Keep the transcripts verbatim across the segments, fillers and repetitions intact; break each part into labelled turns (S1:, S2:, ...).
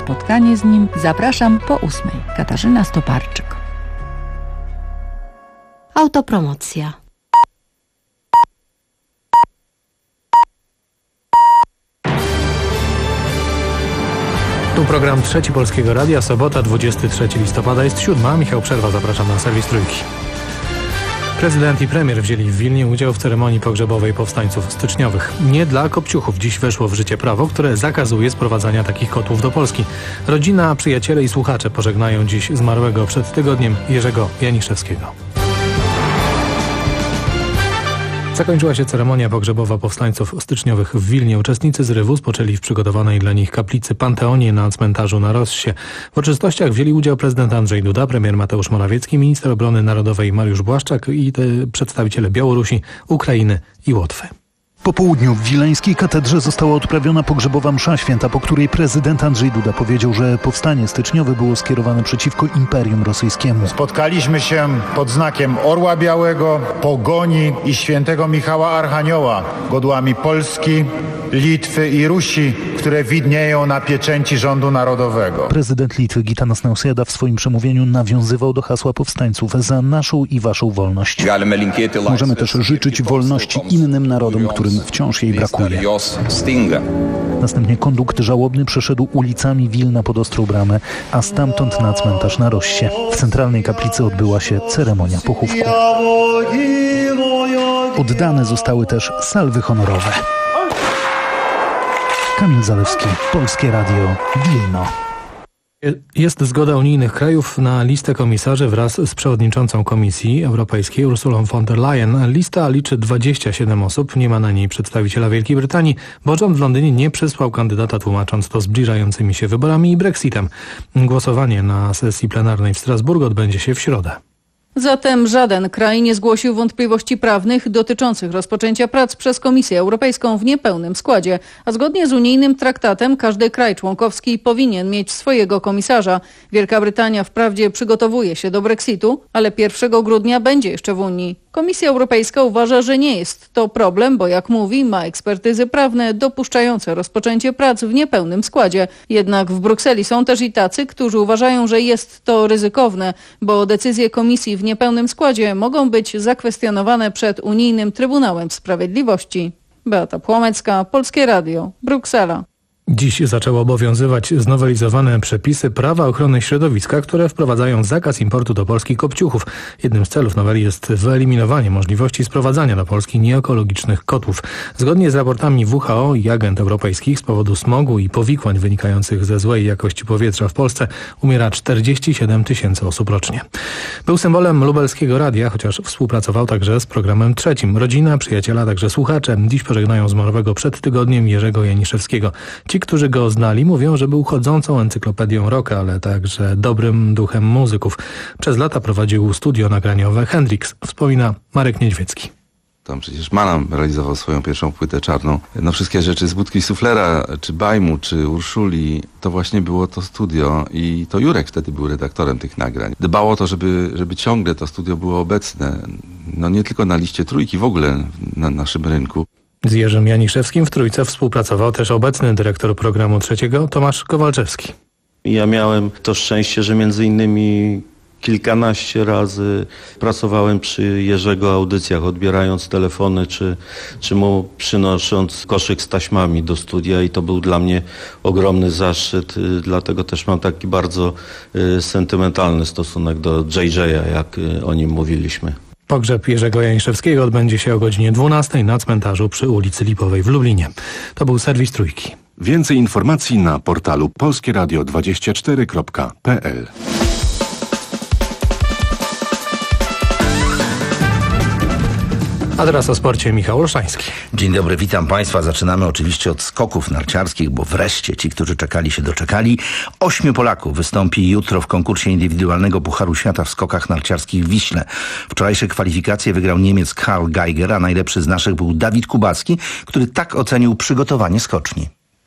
S1: spotkanie z nim zapraszam po ósmej. Katarzyna Stoparczyk.
S2: Autopromocja.
S3: Tu program Trzeci Polskiego Radia, sobota, dwudziestego trzeciego listopada, jest siódma. Michał Przerwa, zapraszam na serwis Trójki. Prezydent i premier wzięli w Wilnie udział w ceremonii pogrzebowej powstańców styczniowych. Nie dla kopciuchów dziś weszło w życie prawo, które zakazuje sprowadzania takich kotłów do Polski. Rodzina, przyjaciele i słuchacze pożegnają dziś zmarłego przed tygodniem Jerzego Janiszewskiego. Zakończyła się ceremonia pogrzebowa powstańców styczniowych w Wilnie. Uczestnicy zrywu spoczęli w przygotowanej dla nich kaplicy Panteonie na cmentarzu na Rossie. W uroczystościach wzięli udział prezydent Andrzej Duda, premier Mateusz Morawiecki, minister obrony narodowej Mariusz Błaszczak i te przedstawiciele Białorusi, Ukrainy i Łotwy.
S4: Po południu w wileńskiej katedrze została odprawiona pogrzebowa msza święta, po której prezydent Andrzej Duda powiedział, że powstanie styczniowe było skierowane przeciwko Imperium Rosyjskiemu.
S5: Spotkaliśmy się pod znakiem Orła Białego, Pogoni i świętego Michała Archanioła, godłami Polski, Litwy i Rusi, które widnieją na pieczęci rządu narodowego.
S4: Prezydent Litwy Gitanas Nausėda w swoim przemówieniu nawiązywał do hasła powstańców za naszą i waszą wolność. Możemy też życzyć wolności innym narodom, którym wciąż jej brakuje. Następnie kondukt żałobny przeszedł ulicami Wilna pod Ostrą Bramę, a stamtąd na cmentarz na Rossie. W centralnej kaplicy odbyła się ceremonia pochówku. Oddane zostały też salwy honorowe. Kamil Zalewski, Polskie Radio, Wilno.
S3: Jest zgoda unijnych krajów na listę komisarzy wraz z przewodniczącą Komisji Europejskiej Ursulą von der Leyen. Lista liczy dwadzieścia siedem osób, nie ma na niej przedstawiciela Wielkiej Brytanii, bo rząd w Londynie nie przysłał kandydata, tłumacząc to zbliżającymi się wyborami i Brexitem. Głosowanie na sesji plenarnej w Strasburgu odbędzie się w środę.
S6: Zatem żaden kraj nie zgłosił wątpliwości prawnych dotyczących rozpoczęcia prac przez Komisję Europejską w niepełnym składzie, a zgodnie z unijnym traktatem każdy kraj członkowski powinien mieć swojego komisarza. Wielka Brytania wprawdzie przygotowuje się do Brexitu, ale pierwszego grudnia będzie jeszcze w Unii. Komisja Europejska uważa, że nie jest to problem, bo jak mówi, ma ekspertyzy prawne dopuszczające rozpoczęcie prac w niepełnym składzie. Jednak w Brukseli są też i tacy, którzy uważają, że jest to ryzykowne, bo decyzje Komisji w niepełnym składzie mogą być zakwestionowane przed Unijnym Trybunałem Sprawiedliwości. Beata Płomecka, Polskie Radio, Bruksela.
S3: Dziś zaczęły obowiązywać znowelizowane przepisy prawa ochrony środowiska, które wprowadzają zakaz importu do Polski kopciuchów. Jednym z celów noweli jest wyeliminowanie możliwości sprowadzania do Polski nieekologicznych kotłów. Zgodnie z raportami W H O i agent europejskich z powodu smogu i powikłań wynikających ze złej jakości powietrza w Polsce umiera czterdzieści siedem tysięcy osób rocznie. Był symbolem lubelskiego radia, chociaż współpracował także z programem Trzecim. Rodzina, przyjaciela, także słuchacze dziś pożegnają zmarłego przed tygodniem Jerzego Janiszewskiego. Ci, którzy go znali, mówią, że był chodzącą encyklopedią rocka, ale także dobrym duchem muzyków. Przez lata prowadził studio nagraniowe Hendrix, wspomina Marek Niedźwiecki.
S7: Tam przecież Manam realizował swoją pierwszą płytę czarną. No wszystkie rzeczy z Budki Suflera, czy Bajmu, czy Urszuli, to właśnie było to studio i to Jurek wtedy był redaktorem tych nagrań. Dbało o to, żeby, żeby ciągle to studio było obecne. No nie tylko na liście Trójki, w ogóle na naszym rynku.
S3: Z Jerzym Janiszewskim w Trójce współpracował też obecny dyrektor programu Trzeciego Tomasz Kowalczewski.
S8: Ja miałem to szczęście, że między innymi kilkanaście razy pracowałem przy Jerzego audycjach, odbierając telefony, czy, czy mu przynosząc koszyk z taśmami do studia i to był dla mnie ogromny zaszczyt, dlatego też mam taki bardzo sentymentalny stosunek do J J a, jak o nim mówiliśmy.
S3: Pogrzeb Jerzego Janiszewskiego odbędzie się o godzinie dwunastej na cmentarzu przy ulicy Lipowej w Lublinie. To był serwis Trójki.
S9: Więcej informacji na portalu polskieradio dwadzieścia cztery kropka p l.
S3: A teraz o sporcie Michał Olszański.
S10: Dzień dobry, witam Państwa. Zaczynamy oczywiście od skoków narciarskich, bo wreszcie ci, którzy czekali, się doczekali. Ośmiu Polaków wystąpi jutro w konkursie indywidualnego Pucharu Świata w skokach narciarskich w Wiśle. Wczorajsze kwalifikacje wygrał Niemiec Karl Geiger, a najlepszy z naszych był Dawid Kubacki, który tak ocenił przygotowanie skoczni.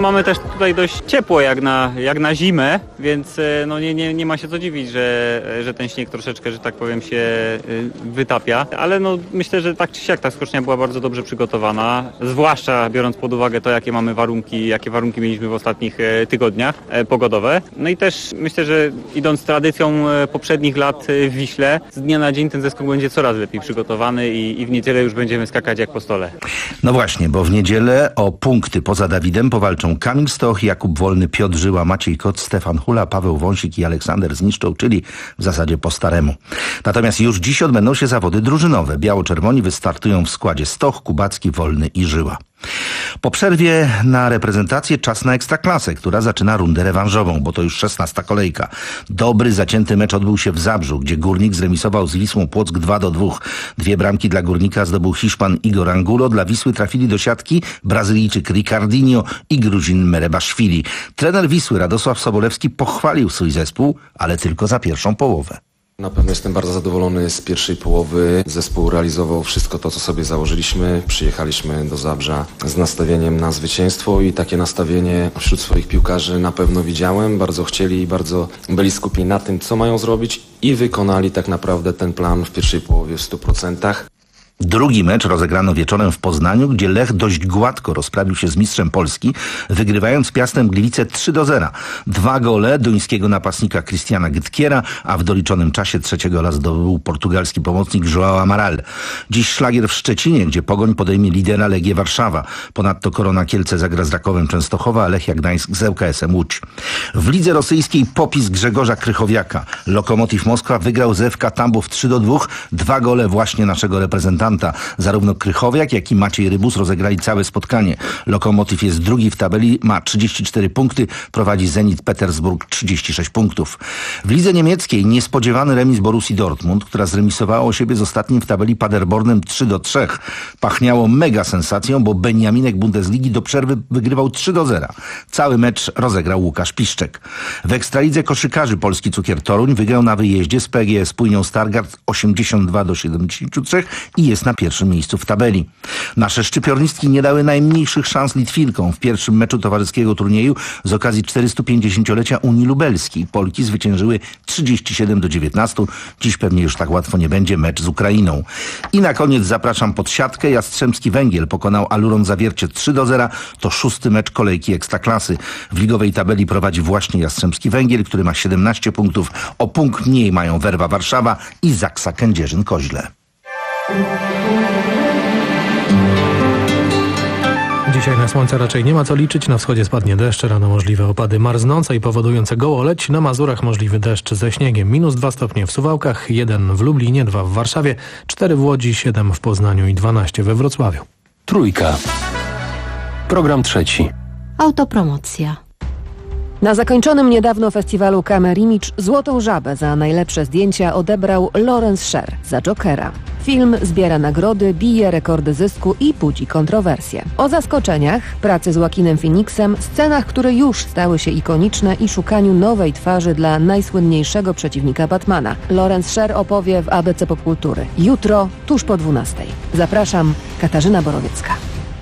S11: Mamy też tutaj dość ciepło jak na, jak na zimę, więc no nie, nie, nie ma się co dziwić, że, że ten śnieg troszeczkę, że tak powiem, się wytapia. Ale no myślę, że tak czy siak ta skocznia była bardzo dobrze przygotowana, zwłaszcza biorąc pod uwagę to, jakie mamy warunki, jakie warunki mieliśmy w ostatnich tygodniach pogodowe. No i też myślę, że idąc tradycją poprzednich lat w Wiśle, z dnia na dzień ten zeskok będzie coraz lepiej przygotowany i, i w niedzielę już będziemy skakać jak po stole.
S10: No właśnie, bo w niedzielę o punkty poza Dawidem powalczą Kamil Stoch, Jakub Wolny, Piotr Żyła, Maciej Kot, Stefan Hula, Paweł Wąsik i Aleksander Zniszczą, czyli w zasadzie po staremu. Natomiast już dziś odbędą się zawody drużynowe. Biało-czerwoni wystartują w składzie Stoch, Kubacki, Wolny i Żyła. Po przerwie na reprezentację czas na Ekstraklasę, która zaczyna rundę rewanżową, bo to już szesnasta kolejka. Dobry, zacięty mecz odbył się w Zabrzu, gdzie Górnik zremisował z Wisłą Płock dwa do dwóch. Dwie bramki dla Górnika zdobył Hiszpan Igor Angulo. Dla Wisły trafili do siatki Brazylijczyk Ricardinho i Gruzin Merebaszwili. Trener Wisły Radosław Sobolewski pochwalił swój zespół, ale tylko za pierwszą połowę.
S12: Na pewno jestem bardzo zadowolony z pierwszej połowy. Zespół realizował wszystko to, co sobie założyliśmy. Przyjechaliśmy do Zabrza z nastawieniem na zwycięstwo i takie nastawienie wśród swoich piłkarzy na pewno widziałem. Bardzo chcieli i bardzo byli skupieni na tym, co mają zrobić i wykonali tak naprawdę ten plan w pierwszej połowie w stu procentach.
S10: Drugi mecz rozegrano wieczorem w Poznaniu, gdzie Lech dość gładko rozprawił się z mistrzem Polski, wygrywając Piastem Gliwice trzy do zera. Dwa gole duńskiego napastnika Christiana Gytkiera, a w doliczonym czasie trzeciego gola zdobył portugalski pomocnik João Amaral. Dziś szlagier w Szczecinie, gdzie Pogoń podejmie lidera Legię Warszawa. Ponadto Korona Kielce zagra z Rakowem Częstochowa, a Lechia Gdańsk z L K S-em Łódź. W lidze rosyjskiej popis Grzegorza Krychowiaka. Lokomotiv Moskwa wygrał z F K Tambów trzy do dwóch. Dwa gole właśnie naszego reprezentanta. Zarówno Krychowiak, jak i Maciej Rybus rozegrali całe spotkanie. Lokomotiv jest drugi w tabeli, ma trzydzieści cztery punkty, prowadzi Zenit Petersburg trzydzieści sześć punktów. W lidze niemieckiej niespodziewany remis Borussii Dortmund, która zremisowała u siebie z ostatnim w tabeli Paderbornem trzy do trzech. Pachniało mega sensacją, bo Beniaminek Bundesligi do przerwy wygrywał trzy do zera. Cały mecz rozegrał Łukasz Piszczek. W Ekstralidze koszykarzy polski Cukier Toruń wygrał na wyjeździe z P G S Płynią Stargard osiemdziesiąt dwa do siedemdziesięciu trzech i jest na pierwszym miejscu w tabeli. Nasze szczypiornistki nie dały najmniejszych szans Litwinkom w pierwszym meczu towarzyskiego turnieju z okazji czterystupięćdziesięciolecia Unii Lubelskiej. Polki zwyciężyły trzydzieści siedem do dziewiętnastu. Dziś pewnie już tak łatwo nie będzie mecz z Ukrainą. I na koniec zapraszam pod siatkę. Jastrzębski Węgiel pokonał Aluron Zawiercie trzy do zera. To szósty mecz kolejki Ekstraklasy. W ligowej tabeli prowadzi właśnie Jastrzębski Węgiel, który ma siedemnaście punktów. O punkt mniej mają Werwa Warszawa i Zaksa Kędzierzyn-Koźle.
S3: Dzisiaj na słońce raczej nie ma co liczyć. Na wschodzie spadnie deszcz, rano możliwe opady marznące i powodujące gołoleć. Na Mazurach możliwy deszcz ze śniegiem. Minus dwa stopnie w Suwałkach, jeden w Lublinie, dwa w Warszawie, cztery w Łodzi, siedem w Poznaniu i dwanaście we Wrocławiu.
S9: Trójka. Program trzeci.
S2: Autopromocja.
S13: Na zakończonym niedawno festiwalu Camera Image Złotą Żabę za najlepsze zdjęcia odebrał Lawrence Sher za Jokera. Film zbiera nagrody, bije rekordy zysku i budzi kontrowersje. O zaskoczeniach, pracy z Joaquinem Phoenixem, scenach, które już stały się ikoniczne i szukaniu nowej twarzy dla najsłynniejszego przeciwnika Batmana. Lawrence Sher opowie w A B C Popkultury. Jutro, tuż po dwunastej. Zapraszam, Katarzyna Borowiecka.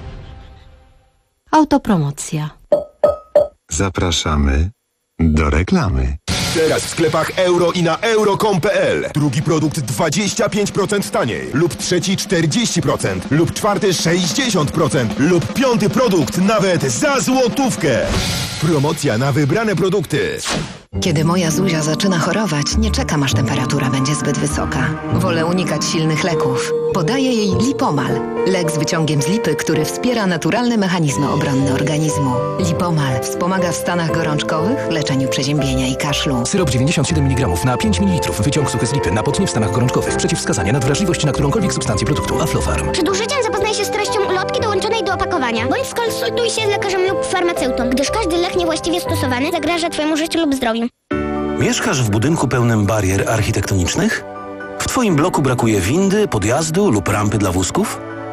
S2: Autopromocja.
S9: Zapraszamy do reklamy.
S14: Teraz w sklepach euro i na euro kropka com kropka p l. Drugi produkt dwadzieścia pięć procent taniej. Lub trzeci czterdzieści procent. Lub czwarty sześćdziesiąt procent. Lub piąty produkt nawet za złotówkę. Promocja na wybrane produkty.
S15: Kiedy moja Zuzia zaczyna chorować, nie czekam, aż temperatura będzie zbyt wysoka. Wolę unikać silnych leków. Podaję jej Lipomal. Lek z wyciągiem z lipy, który wspiera naturalne mechanizmy obronne organizmu. Lipomal wspomaga w stanach gorączkowych, leczeniu przeziębienia i kaszlu.
S16: Syrop dziewięćdziesiąt siedem miligramów na pięć mililitrów. Wyciąg suchy z lipy na potnie w stanach gorączkowych. Przeciwwskazania na wrażliwość na którąkolwiek substancję produktu Aflofarm.
S17: Przed użyciem zapoznaj się z treścią ulotki dołączonej do opakowania. Bądź skonsultuj się z lekarzem lub farmaceutą, gdyż każdy lek niewłaściwie stosowany zagraża Twojemu życiu lub zdrowiu.
S16: Mieszkasz w budynku pełnym barier architektonicznych? W Twoim bloku brakuje windy, podjazdu lub rampy dla wózków?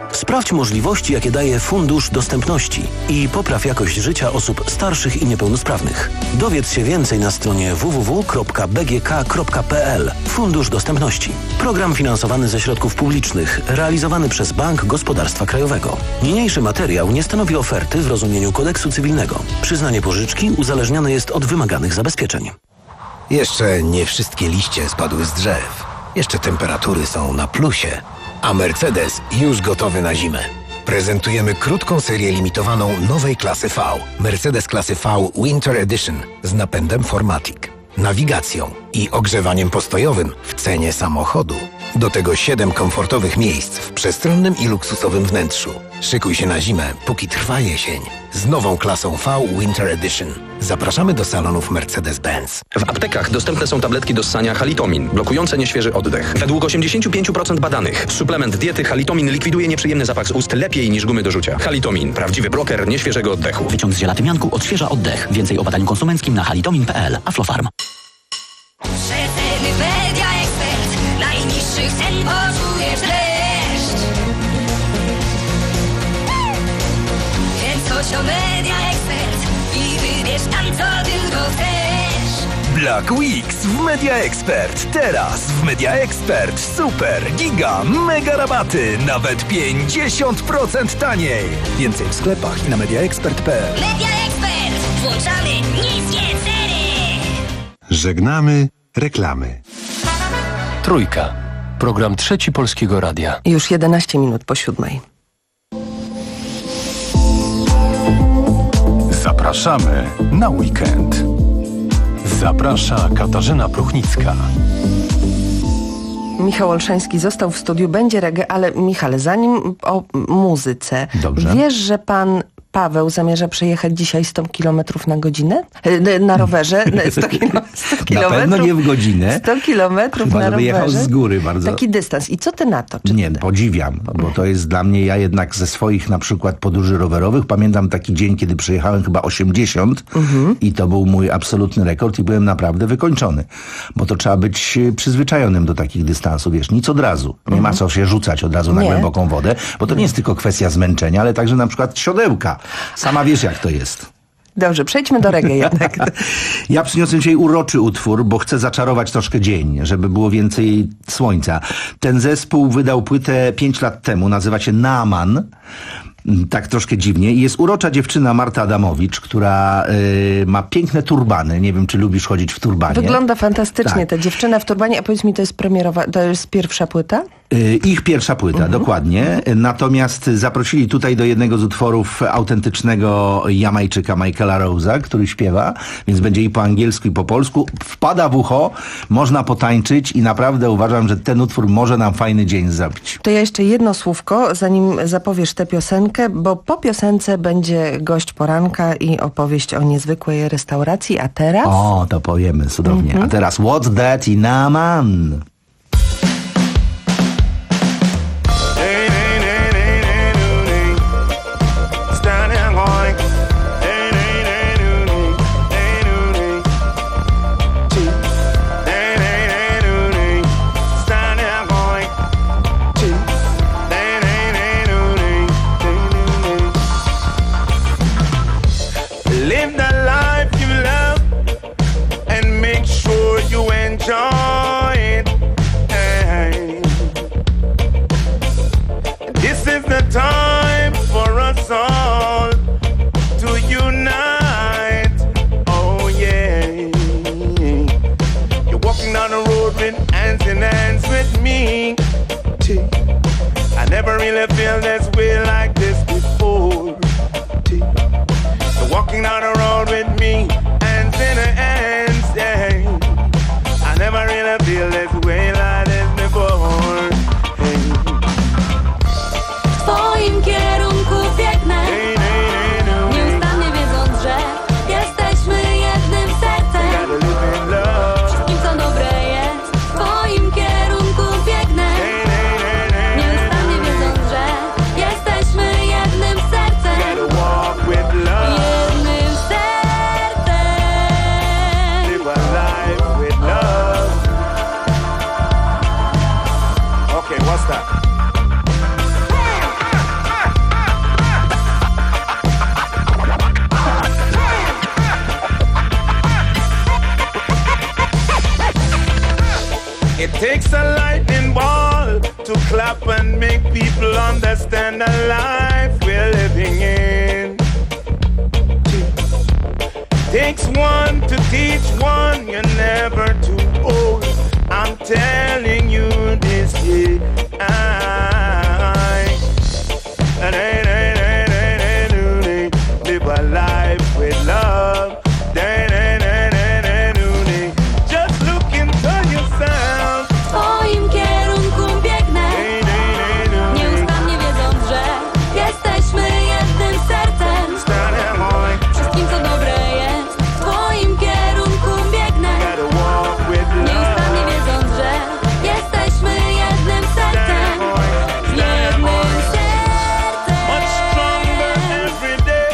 S18: Sprawdź możliwości, jakie daje Fundusz Dostępności i popraw jakość życia osób starszych i niepełnosprawnych. Dowiedz się więcej na stronie w w w kropka b g k kropka p l. Fundusz Dostępności. Program finansowany ze środków publicznych, realizowany przez Bank Gospodarstwa Krajowego. Niniejszy materiał nie stanowi oferty w rozumieniu kodeksu cywilnego. Przyznanie pożyczki uzależnione jest od wymaganych zabezpieczeń.
S19: Jeszcze nie wszystkie liście spadły z drzew. Jeszcze temperatury są na plusie. A Mercedes już gotowy na zimę. Prezentujemy krótką serię limitowaną nowej klasy V. Mercedes klasy V Winter Edition z napędem four matic, nawigacją i ogrzewaniem postojowym w cenie samochodu. Do tego siedem komfortowych miejsc w przestronnym i luksusowym wnętrzu. Szykuj się na zimę, póki trwa jesień. Z nową klasą V Winter Edition. Zapraszamy do salonów Mercedes-Benz.
S20: W aptekach dostępne są tabletki do ssania Halitomin, blokujące nieświeży oddech. Według osiemdziesiąt pięć procent badanych suplement diety Halitomin likwiduje nieprzyjemny zapach z ust lepiej niż gumy do rzucia. Halitomin, prawdziwy bloker nieświeżego oddechu.
S21: Wyciąg z zielatymianku odświeża oddech. Więcej o badaniu konsumenckim na halitomin kropka p l. Aflofarm.
S22: Przeceny Media Expert. Najniższych cen poczujesz dreszcz. Więc chodź o Media Expert i wybierz tam, co tylko chcesz.
S23: Black Weeks w Media Expert. Teraz w Media Expert super, giga, mega rabaty. Nawet pięćdziesiąt procent taniej. Więcej w sklepach i na media expert kropka p l.
S22: Media Expert. Włączamy niskie ceny.
S9: Żegnamy reklamy.
S24: Trójka. Program Trzeci Polskiego Radia.
S25: Już jedenaście minut po siódmej.
S24: Zapraszamy na weekend. Zaprasza Katarzyna Pruchnicka.
S25: Michał Olszański został w studiu, będzie reggae, ale Michale, zanim o muzyce.
S10: Dobrze.
S25: Wiesz, że pan Paweł zamierza przejechać dzisiaj sto kilometrów na godzinę? Na rowerze? sto kilometrów.
S10: Na pewno nie w godzinę.
S25: sto kilometrów
S10: Chyba,
S25: na
S10: żeby
S25: rowerze.
S10: jechał z góry bardzo.
S25: Taki dystans. I co ty na to? Czy
S10: nie, podziwiam, bo to jest dla mnie, ja jednak ze swoich na przykład podróży rowerowych pamiętam taki dzień, kiedy przejechałem chyba osiemdziesiąt mhm. i to był mój absolutny rekord i byłem naprawdę wykończony. Bo to trzeba być przyzwyczajonym do takich dystansów, wiesz, nic od razu. Nie mhm. ma co się rzucać od razu na nie. głęboką wodę, bo to nie jest tylko kwestia zmęczenia, ale także na przykład siodełka. Sama wiesz, jak to jest.
S25: Dobrze, przejdźmy do reggae jednak.
S10: Ja przyniosłem dzisiaj uroczy utwór, bo chcę zaczarować troszkę dzień, żeby było więcej słońca. Ten zespół wydał płytę pięć lat temu, nazywa się Naaman. Tak troszkę dziwnie. I jest urocza dziewczyna Marta Adamowicz, która y, ma piękne turbany. Nie wiem, czy lubisz chodzić w turbanie.
S25: Wygląda fantastycznie
S10: tak.
S25: ta dziewczyna w turbanie. A powiedz mi, to jest premierowa, to jest pierwsza płyta?
S10: Y, ich pierwsza płyta, uh-huh. dokładnie. Natomiast zaprosili tutaj do jednego z utworów autentycznego Jamajczyka Michaela Rose'a, który śpiewa, więc będzie i po angielsku, i po polsku. Wpada w ucho, można potańczyć i naprawdę uważam, że ten utwór może nam fajny dzień zrobić.
S25: To ja jeszcze jedno słówko, zanim zapowiesz tę piosenkę, bo po piosence będzie gość poranka i opowieść o niezwykłej restauracji, a teraz...
S10: O, to powiemy cudownie. Mm-hmm. A teraz What's That in a Man?
S26: Time for us all to unite. Oh yeah. You're walking down the road with hands in hands with me. I never really felt this way like this before. You're walking down the road with me, hands in hands, yeah. I never really feel this way like this before.
S22: W twoim kierunku biegnę, nieustannie wiedząc, że jesteśmy jednym sercem. Wszystkim, co dobre jest, w twoim kierunku biegnę, nieustannie wiedząc, że jesteśmy jednym sercem. Jednym sercem.
S26: It takes a lightning ball to clap and make people understand the life we're living in. Takes one to teach one, you're never too old. I'm telling you this, yeah. I, I, I, I, live a life with love. Just look into yourself.
S1: W twoim kierunku biegnę, nieustannie wiedząc, że jesteśmy jednym sercem. Wszystkim co dobre jest, w twoim kierunku biegnę, nieustannie wiedząc, że jesteśmy jednym sercem. Jednym sercem.
S26: Much stronger every day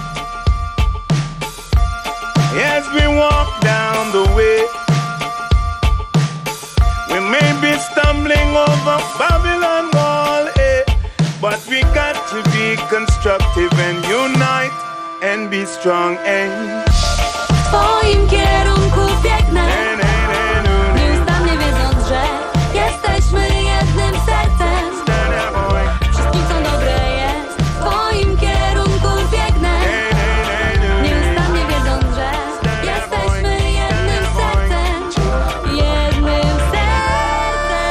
S26: as we walk down the way. We may be stumbling over Babylon wall, eh? But we got to be constructive and unite and be strong, eh?
S1: W twoim kierunku biegnę, nieustannie wiedząc, że jesteśmy jednym sercem. Wszystkim co dobre jest, w twoim kierunku biegnę, nieustannie wiedząc, że jesteśmy jednym sercem. Jednym sercem.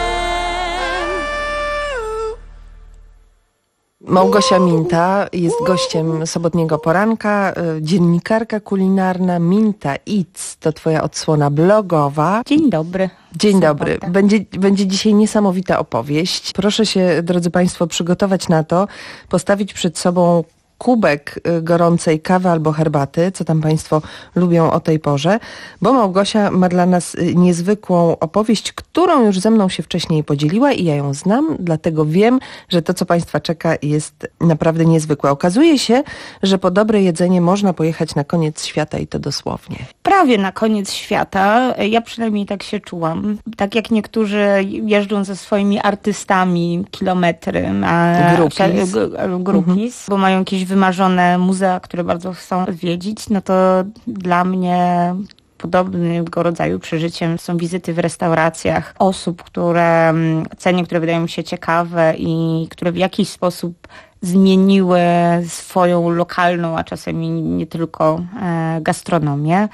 S25: Małgosia Minta jest gościem sobotniego poranka, y, dziennikarka kulinarna. Minta Eats to twoja odsłona blogowa.
S4: Dzień dobry.
S25: Dzień dobry. Będzie, będzie dzisiaj niesamowita opowieść. Proszę się, drodzy Państwo, przygotować na to, postawić przed sobą kubek y, gorącej kawy albo herbaty, co tam Państwo lubią o tej porze, bo Małgosia ma dla nas y, niezwykłą opowieść, którą już ze mną się wcześniej podzieliła i ja ją znam, dlatego wiem, że to, co Państwa czeka, jest naprawdę niezwykłe. Okazuje się, że po dobre jedzenie można pojechać na koniec świata i to dosłownie.
S4: Prawie na koniec świata. Ja przynajmniej tak się czułam. Tak jak niektórzy jeżdżą ze swoimi artystami kilometry na
S25: Grupis,
S4: grupis mhm. bo mają jakieś wymarzone muzea, które bardzo chcą odwiedzić, no to dla mnie podobnego rodzaju przeżyciem są wizyty w restauracjach osób, które cenię, które wydają mi się ciekawe i które w jakiś sposób zmieniły swoją lokalną, a czasami nie tylko e, gastronomię.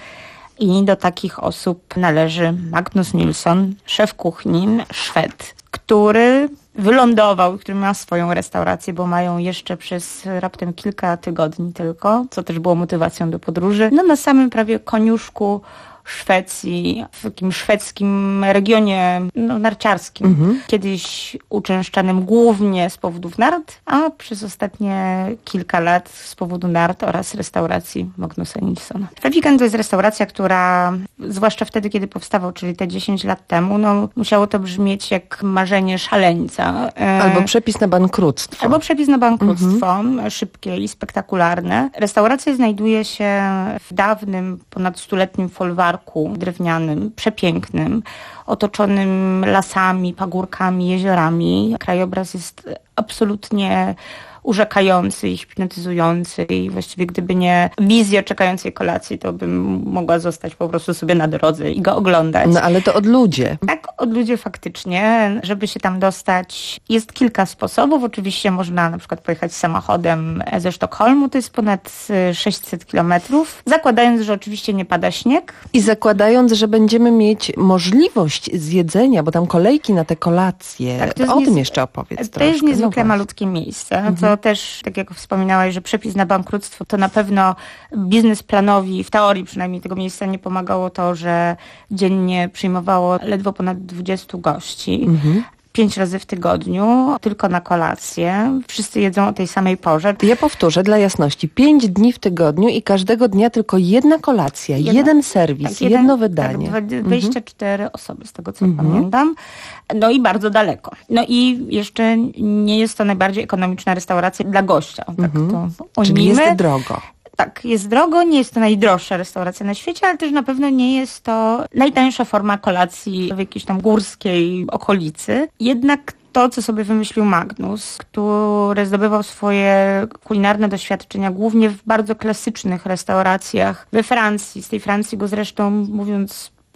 S4: I do takich osób należy Magnus Nilsson, szef kuchni, Szwed, który wylądował, który ma swoją restaurację, bo mają jeszcze przez raptem kilka tygodni tylko, co też było motywacją do podróży, no na samym prawie koniuszku Szwecji, w takim szwedzkim regionie no, narciarskim, mhm. kiedyś uczęszczanym głównie z powodów nart, a przez ostatnie kilka lat z powodu nart oraz restauracji Magnusa Nilssona. Faviken to jest restauracja, która zwłaszcza wtedy, kiedy powstawał, czyli te dziesięć lat temu, no musiało to brzmieć jak marzenie szaleńca.
S25: Albo przepis na bankructwo.
S4: Albo przepis na bankructwo, mhm. szybkie i spektakularne. Restauracja znajduje się w dawnym, ponad stuletnim folwarku drewnianym, przepięknym, otoczonym lasami, pagórkami, jeziorami. Krajobraz jest absolutnie urzekający i hipnotyzujący i właściwie gdyby nie wizja czekającej kolacji, to bym mogła zostać po prostu sobie na drodze i go oglądać.
S25: No ale to od ludzie.
S4: Tak, od ludzie faktycznie. Żeby się tam dostać jest kilka sposobów. Oczywiście można na przykład pojechać samochodem ze Sztokholmu, to jest ponad sześćset kilometrów, zakładając, że oczywiście nie pada śnieg.
S25: I zakładając, że będziemy mieć możliwość zjedzenia, bo tam kolejki na te kolacje. Tak, to o tym jeszcze opowiedz
S4: To
S25: troszkę.
S4: jest niezwykle no malutkie miejsce, mhm. co też, tak jak wspominałaś, że przepis na bankructwo, to na pewno biznesplanowi, w teorii przynajmniej tego miejsca nie pomagało to, że dziennie przyjmowało ledwo ponad dwudziestu gości. Mhm. Pięć razy w tygodniu, tylko na kolację. Wszyscy jedzą o tej samej porze.
S25: Ja powtórzę dla jasności. Pięć dni w tygodniu i każdego dnia tylko jedna kolacja, jedna, jeden serwis, tak, jeden, jedno wydanie.
S4: Tak, dwadzieścia cztery mhm. osoby, z tego co mhm. pamiętam. No i bardzo daleko. No i jeszcze nie jest to najbardziej ekonomiczna restauracja dla gościa. Tak
S25: mhm.
S4: to
S25: Czyli jest drogo.
S4: Tak, jest drogo, nie jest to najdroższa restauracja na świecie, ale też na pewno nie jest to najtańsza forma kolacji w jakiejś tam górskiej okolicy. Jednak to, co sobie wymyślił Magnus, który zdobywał swoje kulinarne doświadczenia głównie w bardzo klasycznych restauracjach we Francji. Z tej Francji go zresztą, mówiąc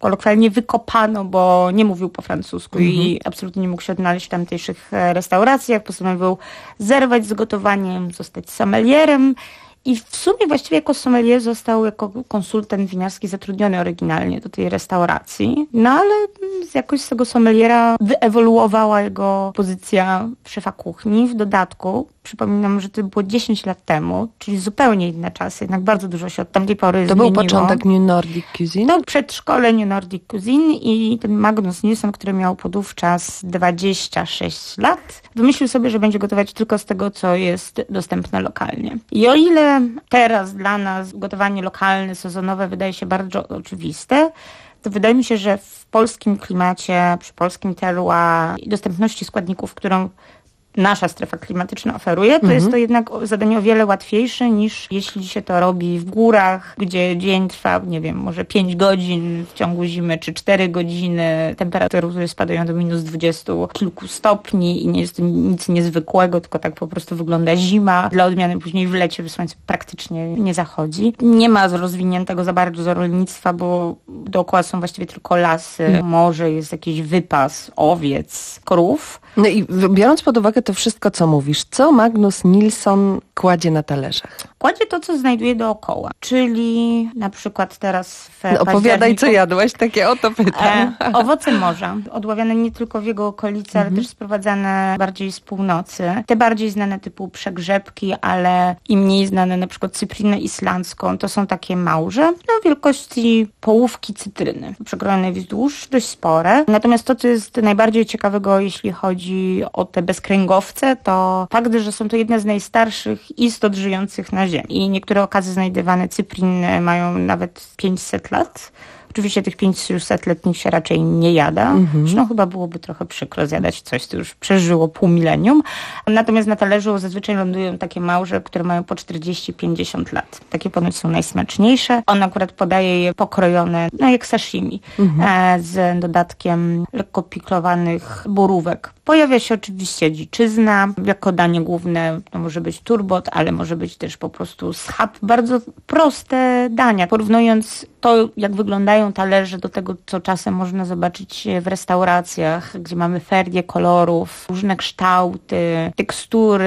S4: kolokwialnie wykopano, bo nie mówił po francusku
S25: Mhm.
S4: i absolutnie nie mógł się odnaleźć w tamtejszych restauracjach. Postanowił zerwać z gotowaniem, zostać sommelierem. I w sumie właściwie jako sommelier został jako konsultant winiarski zatrudniony oryginalnie do tej restauracji. No ale jakoś z tego sommeliera wyewoluowała jego pozycja szefa kuchni. W dodatku przypominam, że to było dziesięć lat temu, czyli zupełnie inne czasy. Jednak bardzo dużo się od tamtej pory
S25: To
S4: zmieniło.
S25: był początek New Nordic Cuisine?
S4: No, przedszkole New Nordic Cuisine i ten Magnus Nilsson, który miał podówczas dwadzieścia sześć lat, wymyślił sobie, że będzie gotować tylko z tego, co jest dostępne lokalnie. I o ile teraz dla nas gotowanie lokalne, sezonowe wydaje się bardzo oczywiste, to wydaje mi się, że w polskim klimacie, przy polskim terroir i dostępności składników, którą nasza strefa klimatyczna oferuje, to
S25: Mhm.
S4: jest to jednak zadanie o wiele łatwiejsze niż jeśli się to robi w górach, gdzie dzień trwa, nie wiem, może pięć godzin w ciągu zimy, czy cztery godziny, temperatury spadają do minus dwudziestu kilku stopni i nie jest to nic niezwykłego, tylko tak po prostu wygląda zima. Dla odmiany później w lecie słońce praktycznie nie zachodzi. Nie ma rozwiniętego za bardzo rolnictwa, bo dookoła są właściwie tylko lasy,
S25: Mhm.
S4: morze, jest jakiś wypas owiec, krów.
S25: No i biorąc pod uwagę to wszystko, co mówisz, co Magnus Nilsson kładzie na talerzach?
S4: Kładzie to, co znajduje dookoła, czyli na przykład teraz w
S25: No, opowiadaj, co
S4: październiku-
S25: jadłaś, takie o to pytam.
S4: E, owoce morza, odławiane nie tylko w jego okolicy, ale
S25: Mhm.
S4: też sprowadzane bardziej z północy. Te bardziej znane typu przegrzebki, ale i mniej znane, na przykład cyprinę islandzką, to są takie małże, no wielkości połówki cytryny, przekrojone wzdłuż, dość spore. Natomiast to, co jest najbardziej ciekawego, jeśli chodzi o te bezkręgowce, to fakt, że są to jedne z najstarszych istot żyjących na Ziemi. I niektóre okazy znajdywane cypriny mają nawet pięćset lat. Oczywiście tych pięćsetletnich się raczej nie jada.
S25: Mhm.
S4: Zresztą chyba byłoby trochę przykro zjadać coś, co już przeżyło pół milenium. Natomiast na talerzu zazwyczaj lądują takie małże, które mają po czterdzieści pięćdziesiąt lat. Takie ponoć są najsmaczniejsze. On akurat podaje je pokrojone, no jak sashimi,
S25: Mhm.
S4: e, z dodatkiem lekko piklowanych borówek. Pojawia się oczywiście dziczyzna. Jako danie główne to może być turbot, ale może być też po prostu schab. Bardzo proste dania. Porównując to, jak wyglądają talerze do tego, co czasem można zobaczyć w restauracjach, gdzie mamy ferię kolorów, różne kształty, tekstury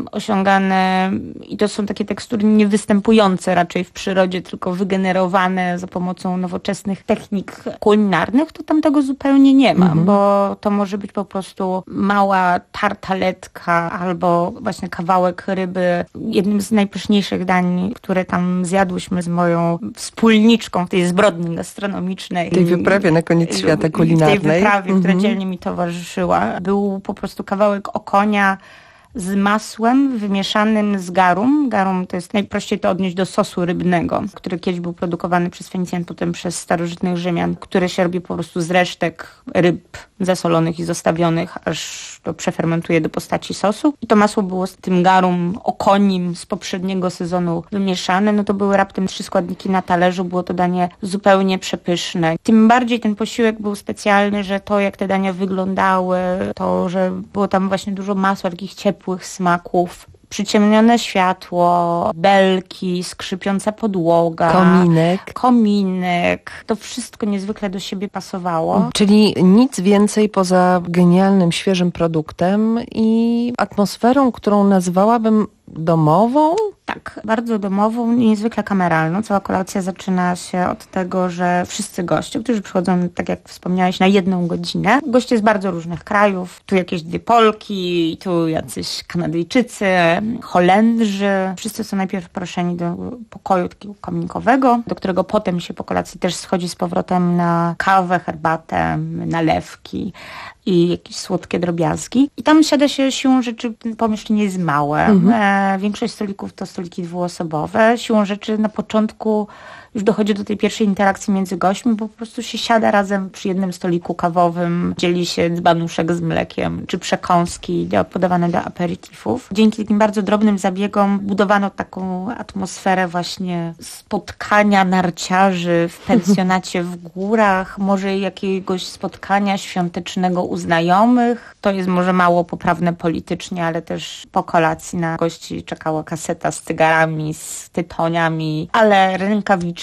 S4: osiągane i to są takie tekstury niewystępujące raczej w przyrodzie, tylko wygenerowane za pomocą nowoczesnych technik kulinarnych, to tam tego zupełnie nie ma,
S25: Mhm.
S4: bo to może być po prostu mała tartaletka albo właśnie kawałek ryby. Jednym z najpyszniejszych dań, które tam zjadłyśmy z moją wspólniczką w tej zbrodni gastronomicznej.
S25: Tej wyprawie na koniec świata
S4: W
S25: kulinarnej.
S4: tej wyprawie, która
S25: Mhm.
S4: dzielnie mi towarzyszyła. Był po prostu kawałek okonia z masłem wymieszanym z garum. Garum to jest najprościej to odnieść do sosu rybnego, który kiedyś był produkowany przez Fenicjan, potem przez starożytnych Rzymian, który się robi po prostu z resztek ryb zasolonych i zostawionych, aż to przefermentuje do postaci sosu. I to masło było z tym garum okonim z poprzedniego sezonu wymieszane. No to były raptem trzy składniki na talerzu. Było to danie zupełnie przepyszne. Tym bardziej ten posiłek był specjalny, że to, jak te dania wyglądały, to, że było tam właśnie dużo masła, takich ciepłych smaków, przyciemnione światło, belki, skrzypiąca podłoga.
S25: Kominek.
S4: Kominek. To wszystko niezwykle do siebie pasowało.
S25: Czyli nic więcej poza genialnym, świeżym produktem i atmosferą, którą nazwałabym domową?
S4: Tak, bardzo domową, niezwykle kameralną. Cała kolacja zaczyna się od tego, że wszyscy goście, którzy przychodzą, tak jak wspomniałeś, na jedną godzinę. Goście z bardzo różnych krajów. Tu jakieś dwie Polki, tu jacyś Kanadyjczycy, Holendrzy. Wszyscy są najpierw proszeni do pokoju takiego kominkowego, do którego potem się po kolacji też schodzi z powrotem na kawę, herbatę, nalewki i jakieś słodkie drobiazgi. I tam siada się siłą rzeczy, pomieszczenie jest małe.
S25: Mhm.
S4: E, większość stolików to stoliki dwuosobowe. Siłą rzeczy na początku już dochodzi do tej pierwszej interakcji między gośćmi, bo po prostu się siada razem przy jednym stoliku kawowym, dzieli się dzbanuszek z mlekiem, czy przekąski do, podawane do aperitifów. Dzięki takim bardzo drobnym zabiegom budowano taką atmosferę właśnie spotkania narciarzy w pensjonacie w górach, może jakiegoś spotkania świątecznego u znajomych. To jest może mało poprawne politycznie, ale też po kolacji na gości czekała kaseta z cygarami, z tytoniami, ale rękawiczki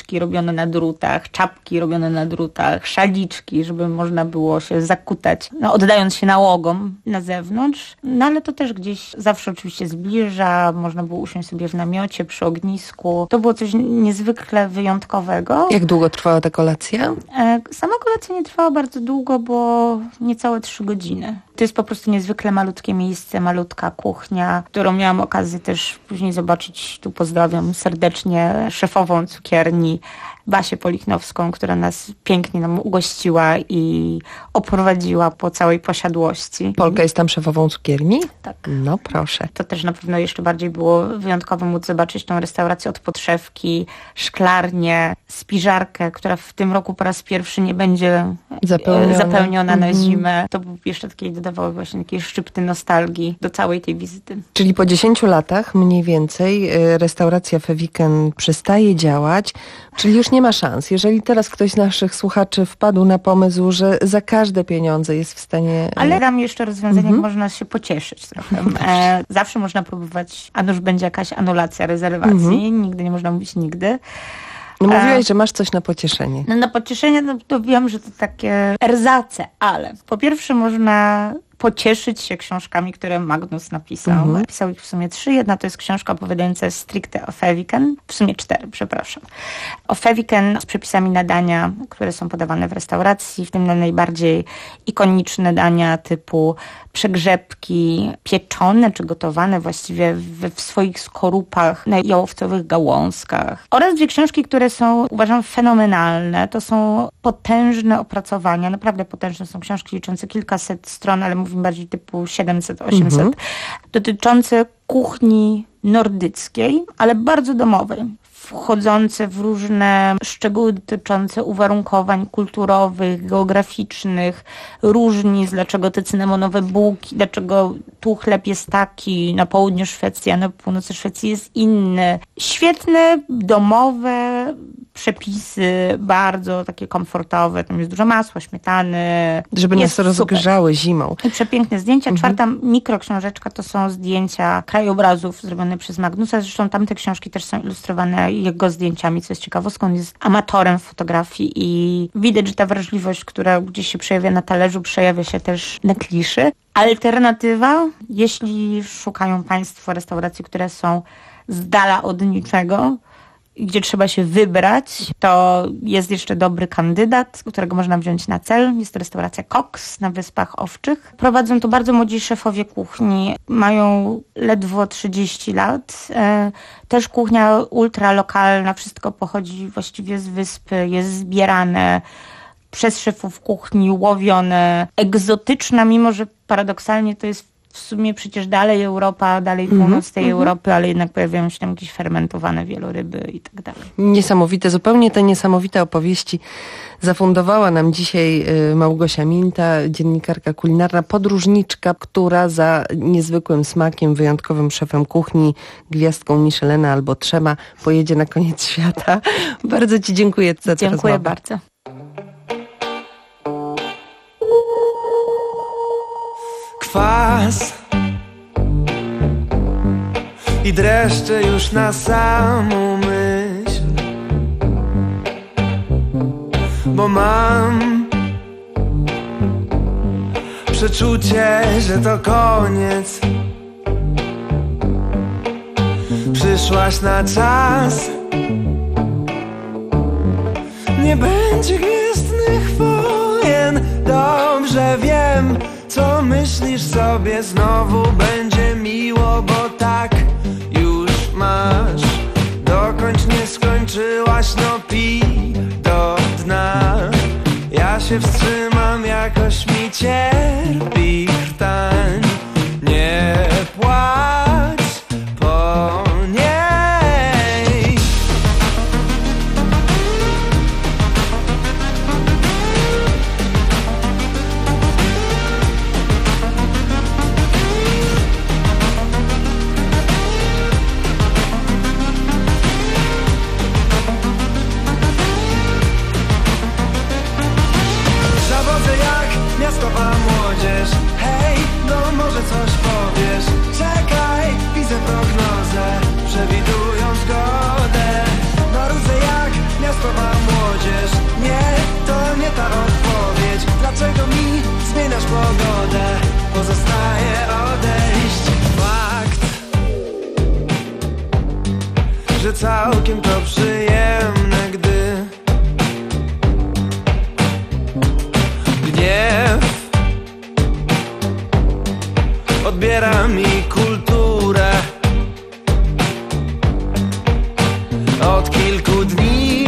S4: rękawiczki robione na drutach, czapki robione na drutach, szaliczki, żeby można było się zakutać, no, oddając się nałogom na zewnątrz. No ale to też gdzieś zawsze oczywiście zbliża, można było usiąść sobie w namiocie przy ognisku. To było coś niezwykle wyjątkowego.
S25: Jak długo trwała ta kolacja?
S4: Sama kolacja nie trwała bardzo długo, bo niecałe trzy godziny. To jest po prostu niezwykle malutkie miejsce, malutka kuchnia, którą miałam okazję też później zobaczyć. Tu pozdrawiam serdecznie szefową cukierni, Basię Polichnowską, która nas pięknie nam ugościła i oprowadziła po całej posiadłości.
S25: Polka jest tam szefową cukierni?
S4: Tak.
S25: No proszę.
S4: To też na pewno jeszcze bardziej było wyjątkowo móc zobaczyć tą restaurację od podszewki, szklarnię, spiżarkę, która w tym roku po raz pierwszy nie będzie zapełniona, zapełniona na
S25: mhm.
S4: zimę. To jeszcze takiej dodawały właśnie takiej szczypty nostalgii do całej tej wizyty.
S25: Czyli po dziesięciu latach mniej więcej restauracja Feviken przestaje działać, czyli już nie ma szans. Jeżeli teraz ktoś z naszych słuchaczy wpadł na pomysł, że za każde pieniądze jest w stanie...
S4: Ale dam jeszcze rozwiązanie,
S25: Mhm.
S4: jak można się pocieszyć trochę. E, zawsze można próbować, a nuż będzie jakaś anulacja rezerwacji.
S25: Mhm.
S4: Nigdy nie można mówić nigdy.
S25: No mówiłaś, że masz coś na pocieszenie.
S4: No na pocieszenie, no to wiem, że to takie erzace, ale po pierwsze można pocieszyć się książkami, które Magnus napisał.
S25: Mhm.
S4: Napisał ich w sumie trzy. Jedna to jest książka opowiadająca stricte o Feviken. W sumie cztery, przepraszam. O Feviken z przepisami na dania, które są podawane w restauracji, w tym na najbardziej ikoniczne dania typu przegrzebki pieczone czy gotowane właściwie w, w swoich skorupach na jałowcowych gałązkach. Oraz dwie książki, które są, uważam, fenomenalne. To są potężne opracowania, naprawdę potężne. Są książki liczące kilkaset stron, ale mówimy bardziej typu siedemset osiemset, mhm. dotyczące kuchni nordyckiej, ale bardzo domowej. Wchodzące w różne szczegóły dotyczące uwarunkowań kulturowych, geograficznych, różnic, dlaczego te cynamonowe bułki, dlaczego tu chleb jest taki, na południu Szwecji, a na północy Szwecji jest inny. Świetne, domowe przepisy, bardzo takie komfortowe, tam jest dużo masła, śmietany.
S25: Żeby nas rozgrzały zimą.
S4: I przepiękne zdjęcia.
S25: Mhm.
S4: Czwarta mikroksiążeczka to są zdjęcia krajobrazów zrobione przez Magnusa. Zresztą tamte książki też są ilustrowane jego zdjęciami, co jest ciekawostką. On jest amatorem fotografii i widać, że ta wrażliwość, która gdzieś się przejawia na talerzu, przejawia się też na kliszy. Alternatywa, jeśli szukają Państwo restauracji, które są z dala od niczego, gdzie trzeba się wybrać, to jest jeszcze dobry kandydat, którego można wziąć na cel. Jest to restauracja Cox na Wyspach Owczych. Prowadzą to bardzo młodzi szefowie kuchni. Mają ledwo trzydzieści lat. Też kuchnia ultralokalna. Wszystko pochodzi właściwie z wyspy. Jest zbierane przez szefów kuchni, łowione. Egzotyczna, mimo że paradoksalnie to jest w sumie przecież dalej Europa, dalej północ tej mm-hmm. Europy, ale jednak pojawiają się tam jakieś fermentowane wieloryby i tak dalej.
S25: Niesamowite, zupełnie te niesamowite opowieści zafundowała nam dzisiaj Małgosia Minta, dziennikarka kulinarna, podróżniczka, która za niezwykłym smakiem, wyjątkowym szefem kuchni, gwiazdką Michelina albo trzema pojedzie na koniec świata. Bardzo Ci dziękuję za tę
S4: Dziękuję
S25: rozmowę.
S4: bardzo.
S5: Kwas i dreszcze już na samą myśl, bo mam przeczucie, że to koniec. Przyszłaś na czas, nie będzie gwiezdnych wojen. Dobrze wiem, co myślisz sobie, znowu będzie miło, bo tak już masz. Dokończ, nie skończyłaś, no pij do dna. Ja się wstrzymam, jakoś mi cierpi krtań. Nie płacz po niej. Zawodzę jak miastowa młodzież. Hej, no może coś powiesz. Czekaj, pogodę, pozostaje odejść. Fakt, że całkiem to przyjemne, gdy gniew odbiera mi kulturę. Od kilku dni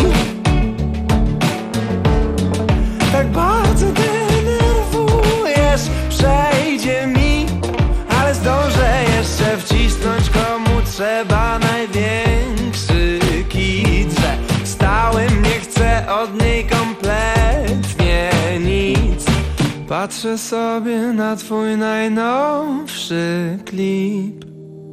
S5: tak bardzo denerwujesz. Przejdzie mi, ale zdążę jeszcze wcisnąć komu trzeba największy kit, że stałem, nie chcę od niej kompletnie nic. Patrzę sobie na twój najnowszy klip.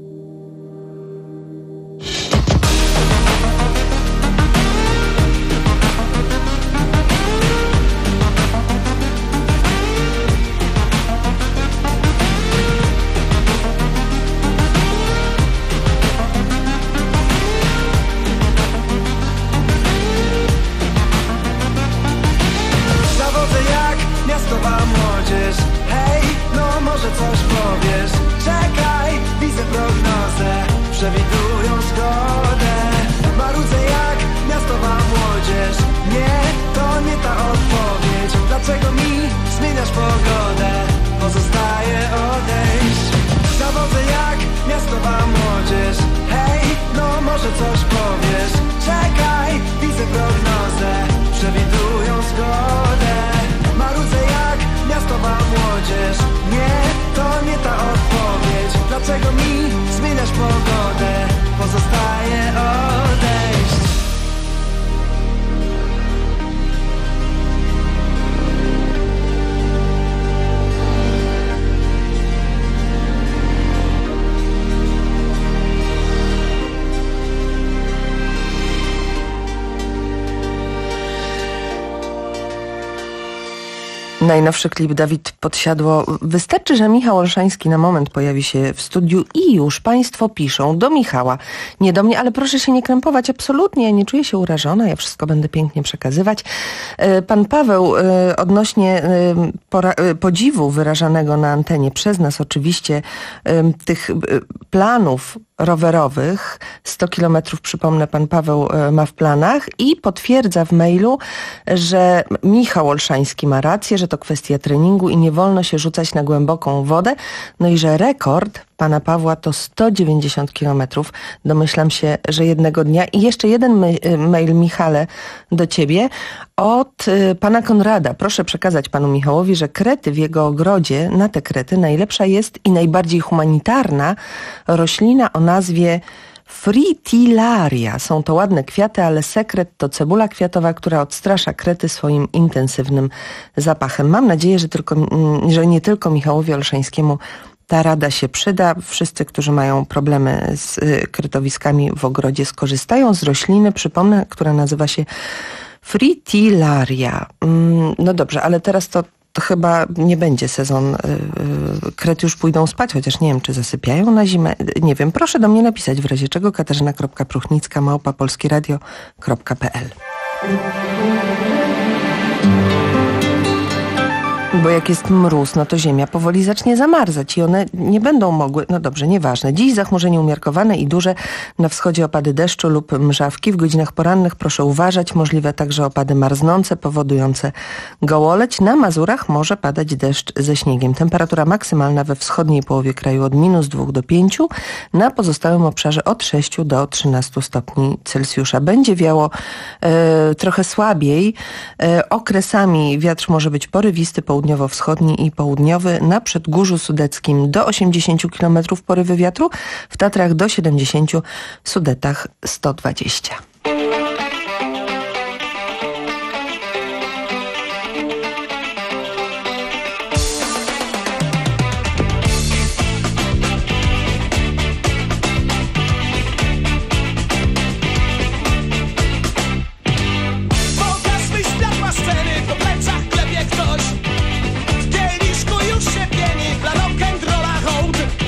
S5: Hej, no może coś powiesz. Czekaj, widzę prognozę, przewidują zgodę. Marudzę jak miastowa młodzież. Nie, to nie ta odpowiedź. Dlaczego mi zmieniasz pogodę? Pozostaje odejść. Zawodzę jak miastowa młodzież. Hej, no może coś powiesz. Czekaj, widzę prognozę, przewidują zgodę. Marudzę jak miastowa młodzież. Nie, to nie ta odpowiedź. Dlaczego mi zmieniasz pogodę? Pozostaje odejść.
S25: Najnowszy klip Dawid Podsiadło. Wystarczy, że Michał Olszański na moment pojawi się w studiu i już państwo piszą do Michała. Nie do mnie, ale proszę się nie krępować absolutnie. Ja nie czuję się urażona. Ja wszystko będę pięknie przekazywać. Pan Paweł odnośnie podziwu wyrażanego na antenie przez nas oczywiście tych planów rowerowych. sto kilometrów, przypomnę, pan Paweł ma w planach i potwierdza w mailu, że Michał Olszański ma rację, że to kwestia treningu i nie wolno się rzucać na głęboką wodę. No i że rekord pana Pawła to sto dziewięćdziesiąt kilometrów. Domyślam się, że jednego dnia. I jeszcze jeden mail, Michale, do ciebie od pana Konrada. Proszę przekazać panu Michałowi, że krety w jego ogrodzie, na te krety najlepsza jest i najbardziej humanitarna roślina o nazwie Fritillaria. Są to ładne kwiaty, ale sekret to cebula kwiatowa, która odstrasza krety swoim intensywnym zapachem. Mam nadzieję, że, tylko, że nie tylko Michałowi Olszańskiemu ta rada się przyda. Wszyscy, którzy mają problemy z kretowiskami w ogrodzie, skorzystają z rośliny, przypomnę, która nazywa się Fritillaria. No dobrze, ale teraz to To chyba nie będzie sezon. Krety już pójdą spać, chociaż nie wiem, czy zasypiają na zimę. Nie wiem. Proszę do mnie napisać w razie czego. Katarzyna kropka pruchnicka małpa polskieradio kropka pe el. Bo jak jest mróz, no to ziemia powoli zacznie zamarzać i one nie będą mogły, no dobrze, nieważne. Dziś zachmurzenie umiarkowane i duże, na wschodzie opady deszczu lub mrzawki. W godzinach porannych proszę uważać, możliwe także opady marznące, powodujące gołoleć. Na Mazurach może padać deszcz ze śniegiem. Temperatura maksymalna we wschodniej połowie kraju od minus dwóch do pięciu, na pozostałym obszarze od sześciu do trzynastu stopni Celsjusza. Będzie wiało e, trochę słabiej. E, okresami wiatr może być porywisty, południowo-wschodni i południowy. Na Przedgórzu Sudeckim do osiemdziesięciu kilometrów porywy wiatru, w Tatrach do siedemdziesięciu, w Sudetach sto dwadzieścia.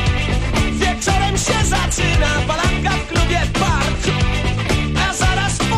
S3: Zaczyna palanka w klubie Park, a zaraz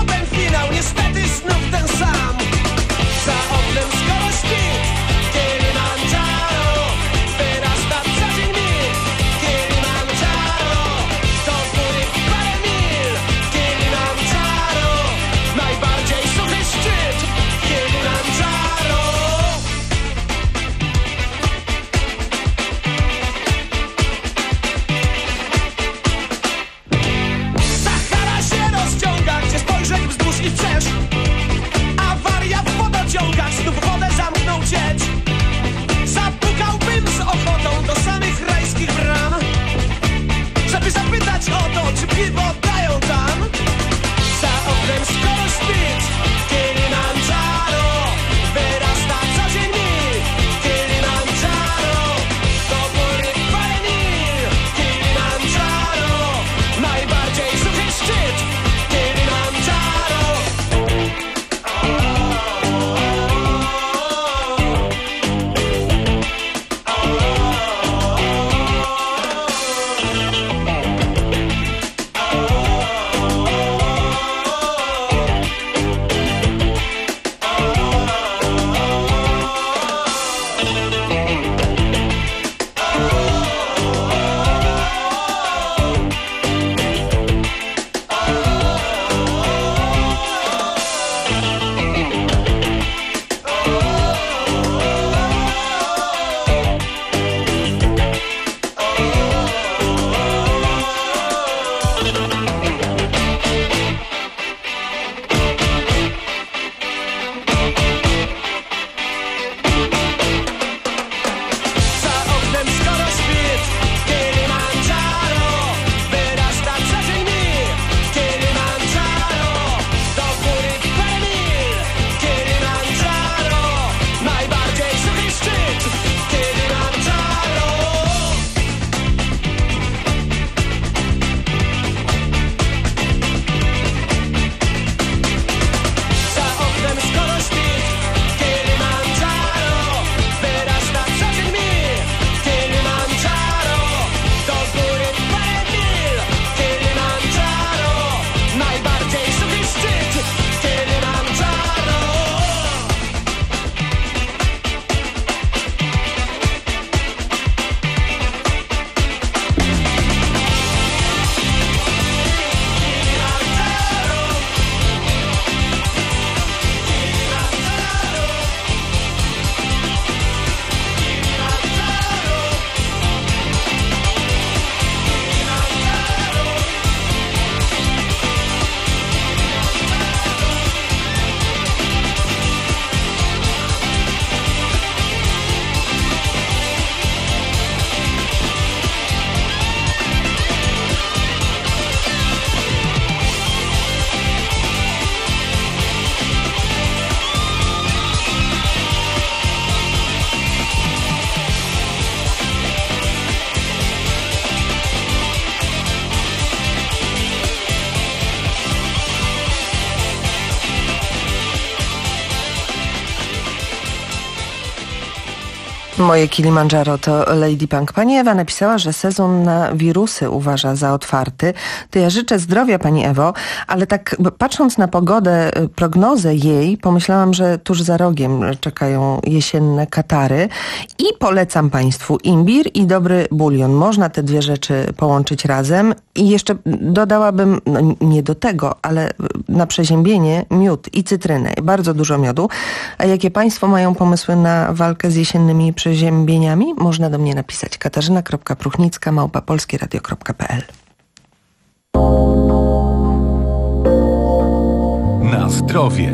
S25: Moje Kilimandżaro to Lady Punk. Pani Ewa napisała, że sezon na wirusy uważa za otwarty. To ja życzę zdrowia pani Ewo, ale tak patrząc na pogodę, prognozę jej, pomyślałam, że tuż za rogiem czekają jesienne katary i polecam państwu imbir i dobry bulion. Można te dwie rzeczy połączyć razem i jeszcze dodałabym, no nie do tego, ale na przeziębienie miód i cytrynę. Bardzo dużo miodu. A jakie państwo mają pomysły na walkę z jesiennymi przeziębieniami? Można do mnie napisać katarzyna kropka pruchnicka małpa polskie radio kropka p l.
S24: Na zdrowie.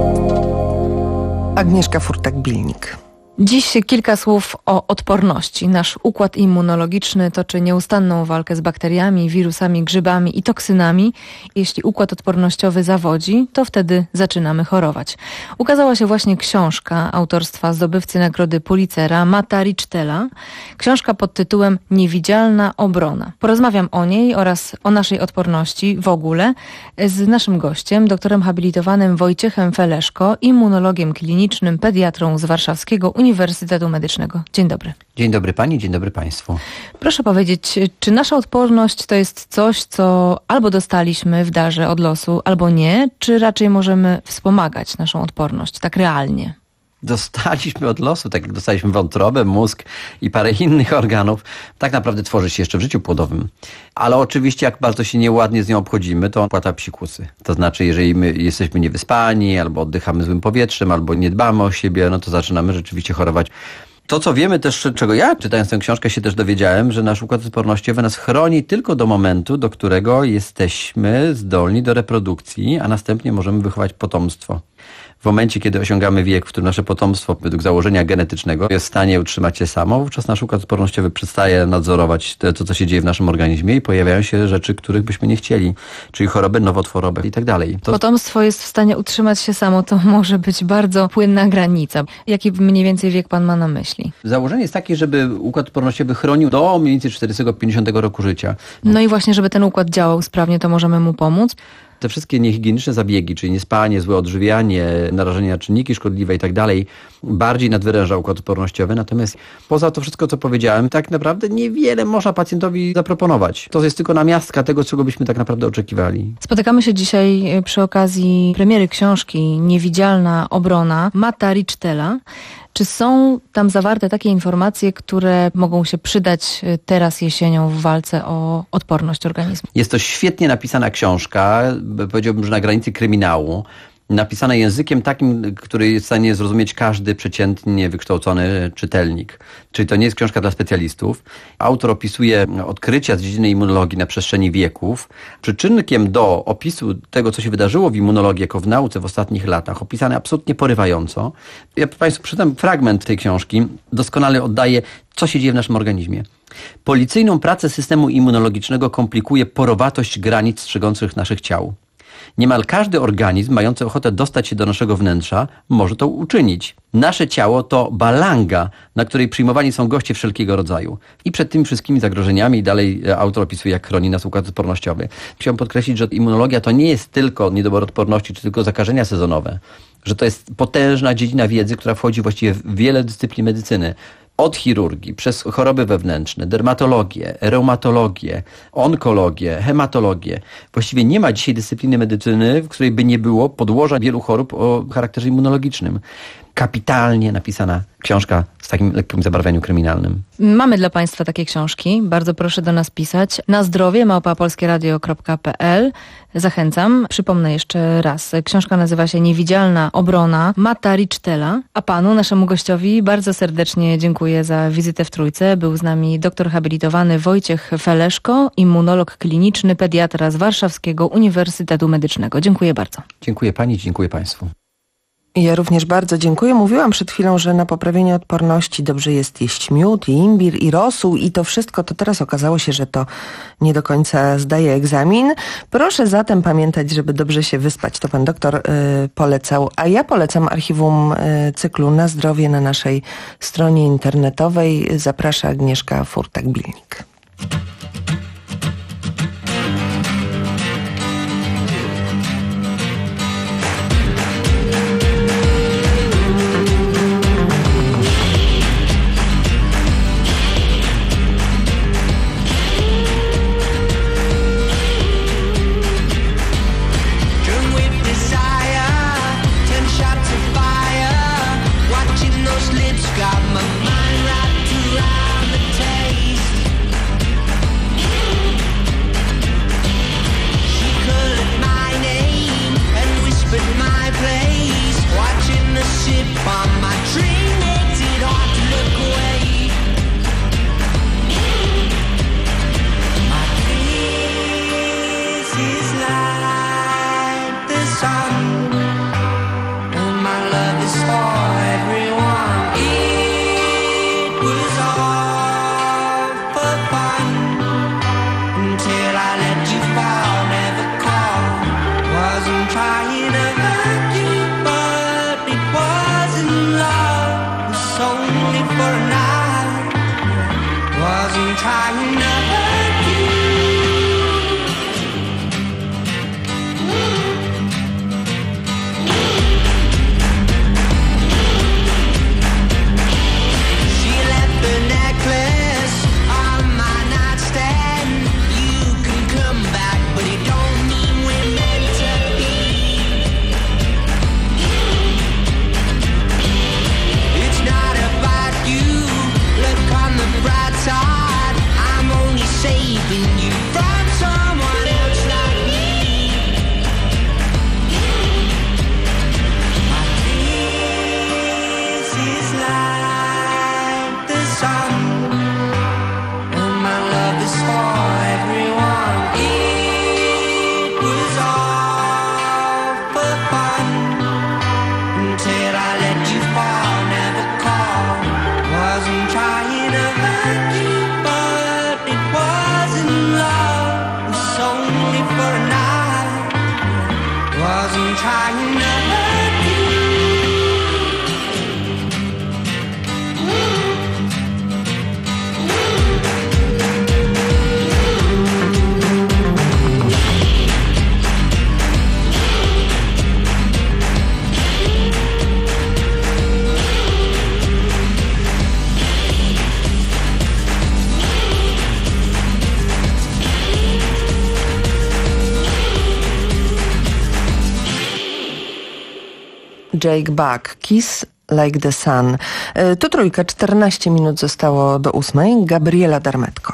S25: Agnieszka Furtak-Bilnik.
S3: Dziś kilka słów o odporności. Nasz układ immunologiczny toczy nieustanną walkę z bakteriami, wirusami, grzybami i toksynami. Jeśli układ odpornościowy zawodzi, to wtedy zaczynamy chorować. Ukazała się właśnie książka autorstwa zdobywcy nagrody Pulitzera, Matta Richtela. Książka pod tytułem Niewidzialna obrona. Porozmawiam o niej oraz o naszej odporności w ogóle z naszym gościem, doktorem habilitowanym Wojciechem Feleszko, immunologiem klinicznym, pediatrą z Warszawskiego Uniwersytetu Medycznego. Dzień dobry.
S6: Dzień dobry pani, dzień dobry państwu.
S3: Proszę powiedzieć, czy nasza odporność to jest coś, co albo dostaliśmy w darze od losu, albo nie, czy raczej możemy wspomagać naszą odporność tak realnie?
S6: Dostaliśmy od losu, tak jak dostaliśmy wątrobę, mózg i parę innych organów, tak naprawdę tworzy się jeszcze w życiu płodowym. Ale oczywiście jak bardzo się nieładnie z nią obchodzimy, to płata psikusy. To znaczy, jeżeli my jesteśmy niewyspani, albo oddychamy złym powietrzem, albo nie dbamy o siebie, no to zaczynamy rzeczywiście chorować. To, co wiemy też, czego ja czytając tę książkę się też dowiedziałem, że nasz układ odpornościowy nas chroni tylko do momentu, do którego jesteśmy zdolni do reprodukcji, a następnie możemy wychować potomstwo. W momencie, kiedy osiągamy wiek, w którym nasze potomstwo według założenia genetycznego jest w stanie utrzymać się samo, wówczas nasz układ odpornościowy przestaje nadzorować to, co się dzieje w naszym organizmie i pojawiają się rzeczy, których byśmy nie chcieli, czyli choroby, nowotworowe i tak dalej. To...
S3: Potomstwo jest w stanie utrzymać się samo, to może być bardzo płynna granica. Jaki mniej więcej wiek pan ma na myśli?
S6: Założenie jest takie, żeby układ odpornościowy chronił do mniej więcej czterdziestego pięćdziesiątego roku życia.
S3: No i właśnie, żeby ten układ działał sprawnie, to możemy mu pomóc.
S6: Te wszystkie niehigieniczne zabiegi, czyli niespanie, złe odżywianie, narażenie na czynniki szkodliwe i tak dalej, bardziej nadwyręża układ odpornościowy. Natomiast poza to wszystko, co powiedziałem, tak naprawdę niewiele można pacjentowi zaproponować. To jest tylko namiastka tego, czego byśmy tak naprawdę oczekiwali.
S3: Spotykamy się dzisiaj przy okazji premiery książki Niewidzialna obrona Matta Richtela. Czy są tam zawarte takie informacje, które mogą się przydać teraz jesienią w walce o odporność organizmu?
S6: Jest to świetnie napisana książka, powiedziałbym, że na granicy kryminału. Napisane językiem takim, który jest w stanie zrozumieć każdy przeciętnie wykształcony czytelnik. Czyli to nie jest książka dla specjalistów. Autor opisuje odkrycia z dziedziny immunologii na przestrzeni wieków. Przyczynkiem do opisu tego, co się wydarzyło w immunologii jako w nauce w ostatnich latach, opisane absolutnie porywająco. Ja państwu przeczytam fragment tej książki. Doskonale oddaje, co się dzieje w naszym organizmie. Policyjną pracę systemu immunologicznego komplikuje porowatość granic strzegących naszych ciał. Niemal każdy organizm mający ochotę dostać się do naszego wnętrza może to uczynić. Nasze ciało to balanga, na której przyjmowani są goście wszelkiego rodzaju. I przed tymi wszystkimi zagrożeniami i dalej autor opisuje, jak chroni nas układ odpornościowy. Chciałbym podkreślić, że immunologia to nie jest tylko niedobór odporności, czy tylko zakażenia sezonowe. Że to jest potężna dziedzina wiedzy, która wchodzi właściwie w wiele dyscyplin medycyny. Od chirurgii, przez choroby wewnętrzne, dermatologię, reumatologię, onkologię, hematologię. Właściwie nie ma dzisiaj dyscypliny medycyny, w której by nie było podłoża wielu chorób o charakterze immunologicznym. Kapitalnie napisana książka z takim lekkim zabarwieniem kryminalnym.
S3: Mamy dla państwa takie książki. Bardzo proszę do nas pisać. Na zdrowie małpa polskie radio kropka p l. Zachęcam. Przypomnę jeszcze raz. Książka nazywa się Niewidzialna obrona Matta Richtela. A panu, naszemu gościowi, bardzo serdecznie dziękuję za wizytę w Trójce. Był z nami doktor habilitowany Wojciech Feleszko, immunolog kliniczny, pediatra z Warszawskiego Uniwersytetu Medycznego. Dziękuję bardzo.
S6: Dziękuję pani, dziękuję państwu.
S25: Ja również bardzo dziękuję. Mówiłam przed chwilą, że na poprawienie odporności dobrze jest jeść miód i imbir i rosół i to wszystko, to teraz okazało się, że to nie do końca zdaje egzamin. Proszę zatem pamiętać, żeby dobrze się wyspać. To pan doktor y, polecał. A ja polecam archiwum y, cyklu Na zdrowie na naszej stronie internetowej. Zaprasza Agnieszka Furtak-Bilnik.
S5: dream makes it hard to look away. My face is like the sun, and my love is for everyone. It was all for fun until I let you fall, never call. Wasn't trying to hurt you, but it wasn't love. It was only for a night. Wasn't trying to hurt you. She left the necklace on my nightstand. You can come back, but it don't mean we're meant to be. It's not about you. Look on the bright side. I'm only saving you from someone else like me. My face is like the sun, and my love is for everyone. It was all for fun until I let you fall, never call. Wasn't trying to hurt you, but it wasn't love. It was only for a night. Wasn't trying to hurt you.
S25: Jake Buck, Kiss Like the Sun. E, To trójka, czternaście minut zostało do ósmej. Gabriela Darmetko.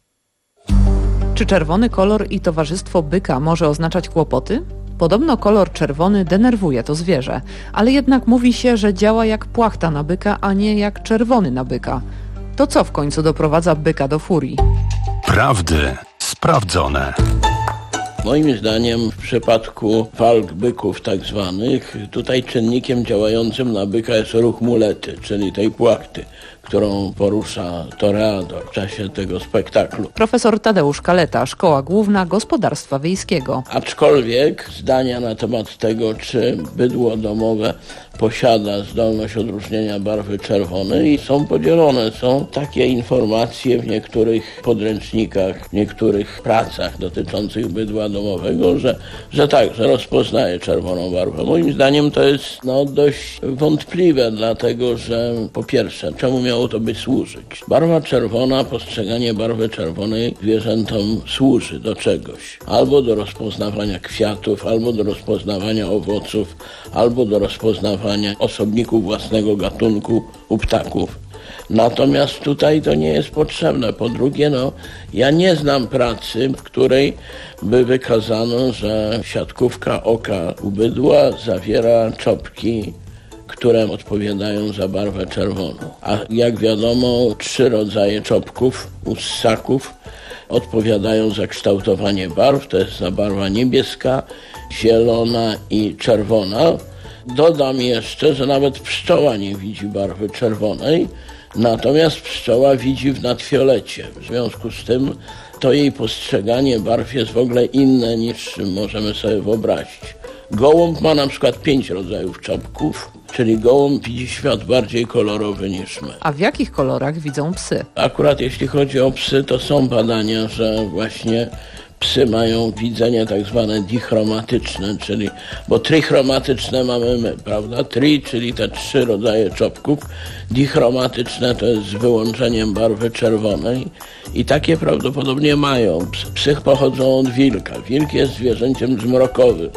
S2: Czy czerwony kolor i towarzystwo byka może oznaczać kłopoty? Podobno kolor czerwony denerwuje to zwierzę, ale jednak mówi się, że działa jak płachta na byka, a nie jak czerwony na byka. To co w końcu doprowadza byka do furii?
S24: Prawdy sprawdzone.
S7: Moim zdaniem w przypadku walk byków tak zwanych, tutaj czynnikiem działającym na byka jest ruch mulety, czyli tej płachty, którą porusza toreador w czasie tego spektaklu.
S2: Profesor Tadeusz Kaleta, Szkoła Główna Gospodarstwa Wiejskiego.
S7: Aczkolwiek zdania na temat tego, czy bydło domowe posiada zdolność odróżnienia barwy czerwonej, są podzielone. Są takie informacje w niektórych podręcznikach, w niektórych pracach dotyczących bydła domowego, że, że tak, że rozpoznaje czerwoną barwę. Moim zdaniem to jest no, dość wątpliwe, dlatego że po pierwsze, czemu miało to być służyć? Barwa czerwona, postrzeganie barwy czerwonej zwierzętom służy do czegoś. Albo do rozpoznawania kwiatów, albo do rozpoznawania owoców, albo do rozpoznawania osobników własnego gatunku u ptaków. Natomiast tutaj to nie jest potrzebne. Po drugie, no, ja nie znam pracy, w której by wykazano, że siatkówka oka u bydła zawiera czopki, które odpowiadają za barwę czerwoną. A jak wiadomo, trzy rodzaje czopków u ssaków odpowiadają za kształtowanie barw. To jest za barwa niebieska, zielona i czerwona. Dodam jeszcze, że nawet pszczoła nie widzi barwy czerwonej, natomiast pszczoła widzi w nadfiolecie. W związku z tym to jej postrzeganie barw jest w ogóle inne niż możemy sobie wyobrazić. Gołąb ma na przykład pięć rodzajów czopków, czyli gołąb widzi świat bardziej kolorowy niż my.
S2: A w jakich kolorach widzą psy?
S7: Akurat jeśli chodzi o psy, to są badania, że właśnie psy mają widzenie tak zwane dichromatyczne, czyli, bo trichromatyczne mamy my, prawda? Tri, czyli te trzy rodzaje czopków. Dichromatyczne to jest z wyłączeniem barwy czerwonej i takie prawdopodobnie mają. Psy pochodzą od wilka. Wilk jest zwierzęciem zmrokowym.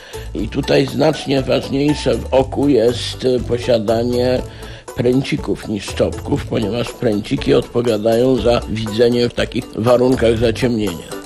S7: I tutaj znacznie ważniejsze w oku jest posiadanie pręcików niż czopków, ponieważ pręciki odpowiadają za widzenie w takich warunkach zaciemnienia.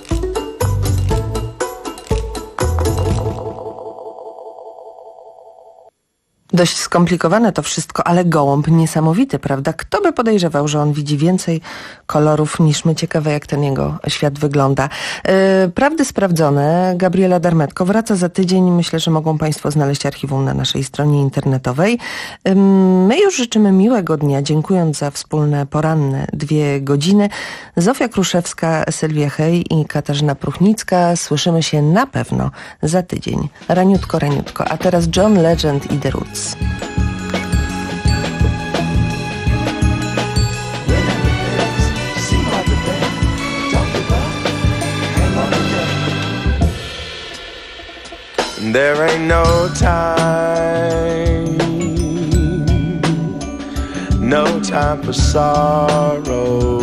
S25: Dość skomplikowane to wszystko, ale gołąb niesamowity, prawda? Kto by podejrzewał, że on widzi więcej kolorów niż my? Ciekawe, jak ten jego świat wygląda. Yy, prawdy sprawdzone. Gabriela Darmetko wraca za tydzień. Myślę, że mogą Państwo znaleźć archiwum na naszej stronie internetowej. Yy, my już życzymy miłego dnia, dziękując za wspólne poranne dwie godziny. Zofia Kruszewska, Sylwia Hej i Katarzyna Pruchnicka. Słyszymy się na pewno za tydzień. Raniutko, raniutko. A teraz John Legend i The Roots.
S26: There ain't no time, no time for sorrow,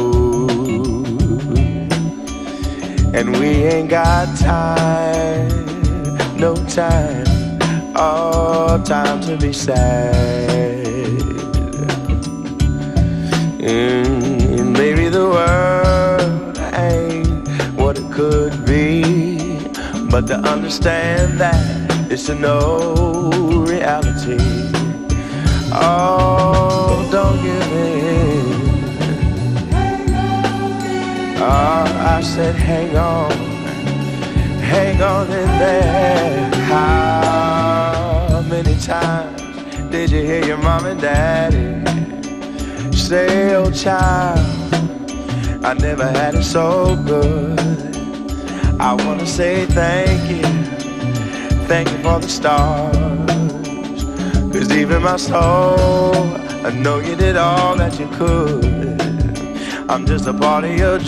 S26: and we ain't got time, no time, all time to be sad. Mm, and maybe the world ain't what it could be, but to understand that is to know reality. Oh, don't give in. Oh, I said hang on, hang on in there. How many times did you hear your mom and daddy say, oh child, I never had it so good. I wanna say thank you, thank you for the stars, 'cause deep in my soul, I know you did all that you could. I'm just a part of your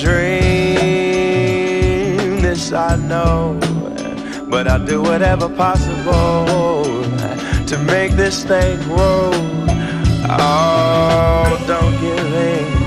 S26: dream, this I know, but I'll do whatever possible to make this thing grow. Oh, don't give in.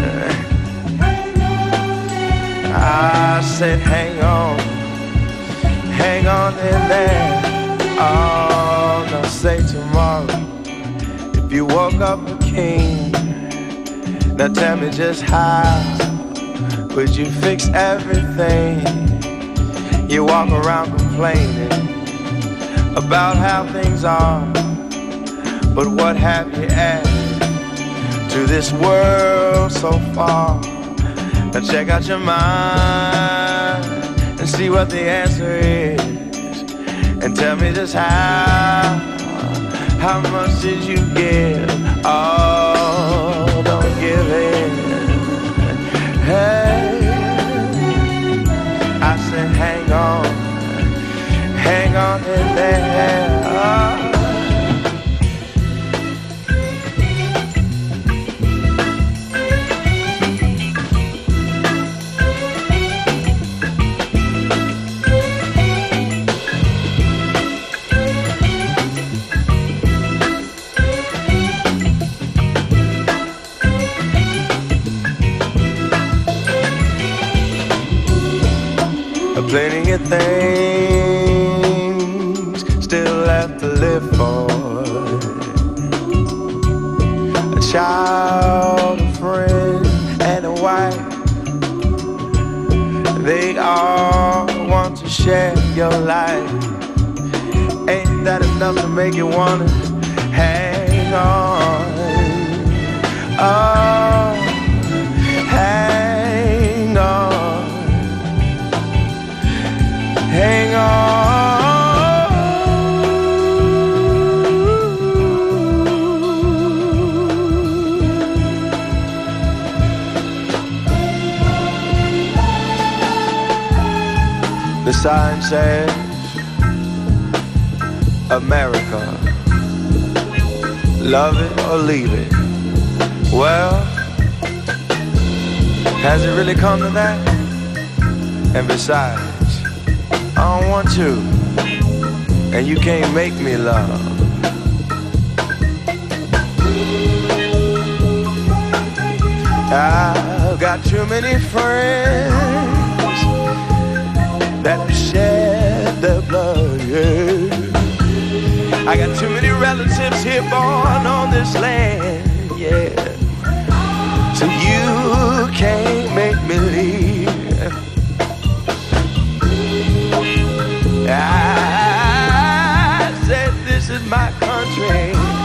S26: I said hang on, hang on in there. Oh, now say tomorrow, if you woke up a king, now tell me just how would you fix everything? You walk around complaining about how things are, but what have you added to this world so far? Now check out your mind and see what the answer is, and tell me just how, how much did you give? Oh, don't give in. Hey, I said hang on, hang on in there. Oh. Plenty of things still left to live for. A child, a friend, and a wife. They all want to share your life. Ain't that enough to make you wanna hang on? Oh, hang on. Hang on. The sign says America, love it or leave it. Well, has it really come to that? And besides, I don't want to, and you can't make me love. I've got too many friends that have shed their blood, yeah. I got too many relatives here born on this land, yeah. So you can't make me leave. I said this is my country.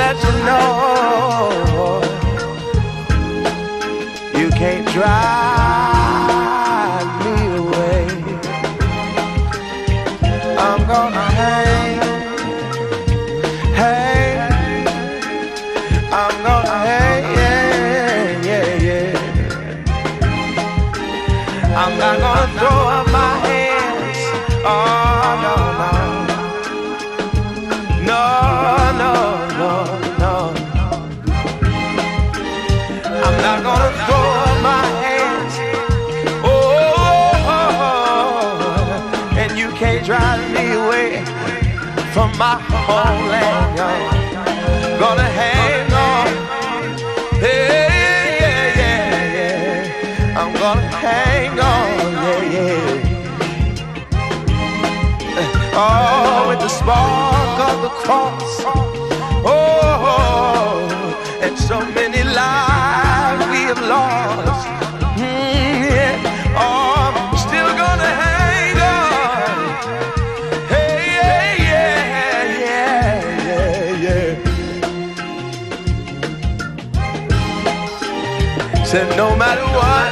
S26: let you know you can't drive me away. I'm gonna hang, hang, I'm gonna hang, yeah, yeah, yeah. I'm not gonna throw up my hands, oh no, no. No, no, no, no. I'm not gonna throw up my hands. Oh, oh, oh, and you can't drive me away from my homeland. You're gonna hang on. Hey, yeah, yeah, yeah. I'm gonna hang on. Yeah, yeah. Oh, with the spark of the cross. Oh, and so many lives we have lost. Mm, yeah. Oh, I'm still gonna hang on. Hey, yeah, yeah, yeah, yeah, yeah. Said no matter what.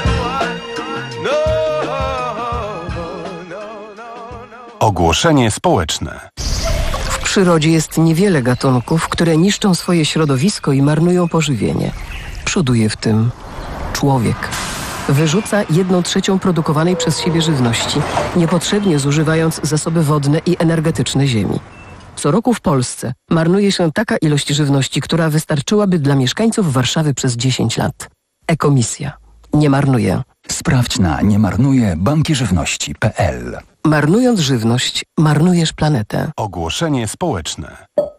S24: Ogłoszenie społeczne.
S8: W przyrodzie jest niewiele gatunków, które niszczą swoje środowisko i marnują pożywienie. Przoduje w tym człowiek. Wyrzuca jedną trzecią produkowanej przez siebie żywności, niepotrzebnie zużywając zasoby wodne i energetyczne ziemi. Co roku w Polsce marnuje się taka ilość żywności, która wystarczyłaby dla mieszkańców Warszawy przez dziesięć lat. Ekomisja. Nie marnuje.
S11: Sprawdź na niemarnuje banki żywności kropka p l.
S8: Marnując żywność, marnujesz planetę.
S24: Ogłoszenie społeczne.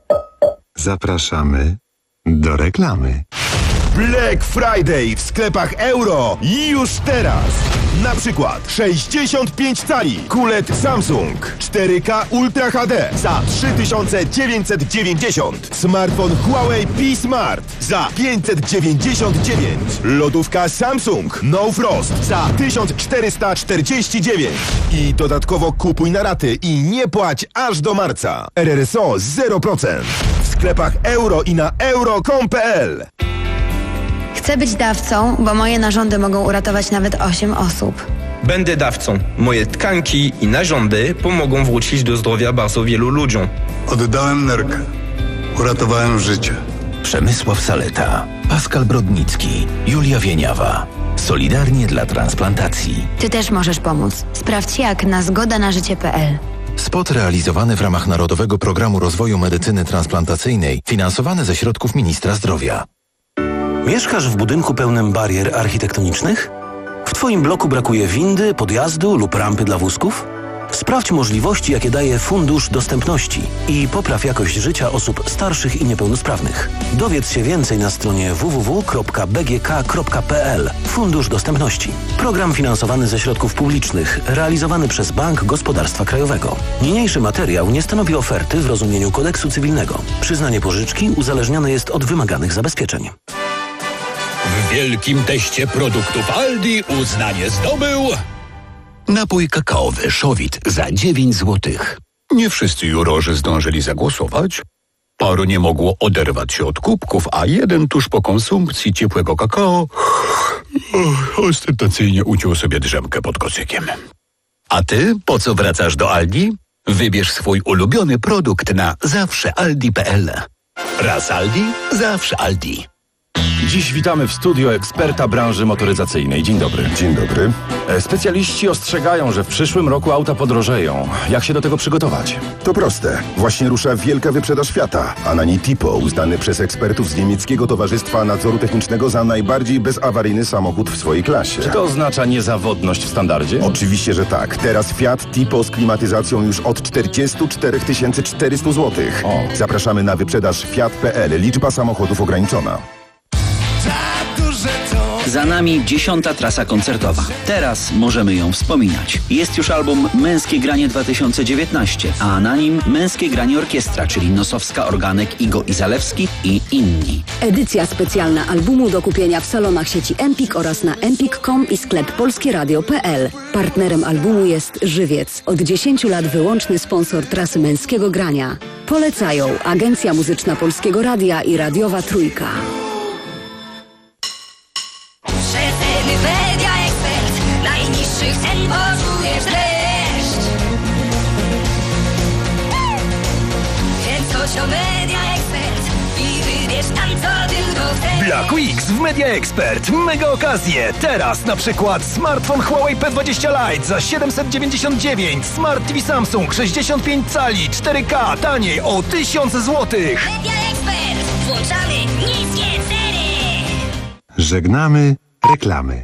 S9: Zapraszamy do reklamy.
S12: Black Friday w sklepach Euro już teraz. Na przykład sześćdziesiąt pięć cali Q L E D Samsung cztery K Ultra H D za trzy tysiące dziewięćset dziewięćdziesiąt. Smartfon Huawei P Smart za pięćset dziewięćdziesiąt dziewięć. Lodówka Samsung No Frost za tysiąc czterysta czterdzieści dziewięć. I dodatkowo kupuj na raty i nie płać aż do marca. R R S O zero procent. W sklepach Euro i na euro kropka com kropka p l.
S13: Chcę być dawcą, bo moje narządy mogą uratować nawet osiem osób.
S14: Będę dawcą. Moje tkanki i narządy pomogą wrócić do zdrowia bardzo wielu ludziom.
S15: Oddałem nerkę. Uratowałem życie.
S11: Przemysław Saleta, Pascal Brodnicki, Julia Wieniawa. Solidarnie dla transplantacji.
S13: Ty też możesz pomóc. Sprawdź jak na zgoda na życie kropka p l.
S11: Spot realizowany w ramach Narodowego Programu Rozwoju Medycyny Transplantacyjnej, finansowany ze środków Ministra Zdrowia.
S18: Mieszkasz w budynku pełnym barier architektonicznych? W Twoim bloku brakuje windy, podjazdu lub rampy dla wózków? Sprawdź możliwości, jakie daje Fundusz Dostępności i popraw jakość życia osób starszych i niepełnosprawnych. Dowiedz się więcej na stronie w w w kropka b g k kropka p l. Fundusz Dostępności. Program finansowany ze środków publicznych, realizowany przez Bank Gospodarstwa Krajowego. Niniejszy materiał nie stanowi oferty w rozumieniu kodeksu cywilnego. Przyznanie pożyczki uzależnione jest od wymaganych zabezpieczeń.
S27: W wielkim teście produktów Aldi uznanie zdobył napój kakaowy Szowit za dziewięć złotych. Nie wszyscy jurorzy zdążyli zagłosować. Paru nie mogło oderwać się od kubków, a jeden tuż po konsumpcji ciepłego kakao ostentacyjnie uciął sobie drzemkę pod kocykiem. A ty po co wracasz do Aldi? Wybierz swój ulubiony produkt na zawsze aldi kropka p l. Raz Aldi, zawsze Aldi.
S28: Dziś witamy w studio eksperta branży motoryzacyjnej. Dzień dobry.
S9: Dzień dobry.
S28: E, Specjaliści ostrzegają, że w przyszłym roku auta podrożeją. Jak się do tego przygotować?
S9: To proste. Właśnie rusza wielka wyprzedaż Fiata, a na niej Tipo, uznany przez ekspertów z niemieckiego Towarzystwa Nadzoru Technicznego za najbardziej bezawaryjny samochód w swojej klasie.
S28: Czy to oznacza niezawodność w standardzie?
S9: Oczywiście, że tak. Teraz Fiat Tipo z klimatyzacją już od czterdzieści cztery tysiące czterysta złotych. Zapraszamy na wyprzedaż fiat kropka p l. Liczba samochodów ograniczona.
S26: Tak duże to
S10: Za nami dziesiąta trasa koncertowa. Teraz możemy ją wspominać. Jest już album Męskie Granie dwa tysiące dziewiętnaście, a na nim Męskie Granie Orkiestra, czyli Nosowska, Organek, Igo i Zalewski i inni.
S16: Edycja specjalna albumu do kupienia w salonach sieci Empik oraz na empik kropka com i sklep polskieradio kropka p l. Partnerem albumu jest Żywiec. Od dziesięciu lat wyłączny sponsor trasy Męskiego Grania. Polecają Agencja Muzyczna Polskiego Radia i Radiowa Trójka.
S1: Przeceny Media Expert. Najniższych cen poczujesz dreszcz. Kręć o Media Expert i wybierz tam co tylko chcesz.
S17: Black Weeks w Media Expert. Mega okazje. Teraz na przykład smartfon Huawei P dwadzieścia Lite za siedemset dziewięćdziesiąt dziewięć. Smart T V Samsung sześćdziesiąt pięć cali cztery K taniej o tysiąc złotych.
S1: Media Expert. Włączamy niskie ceny.
S19: Żegnamy reklamy.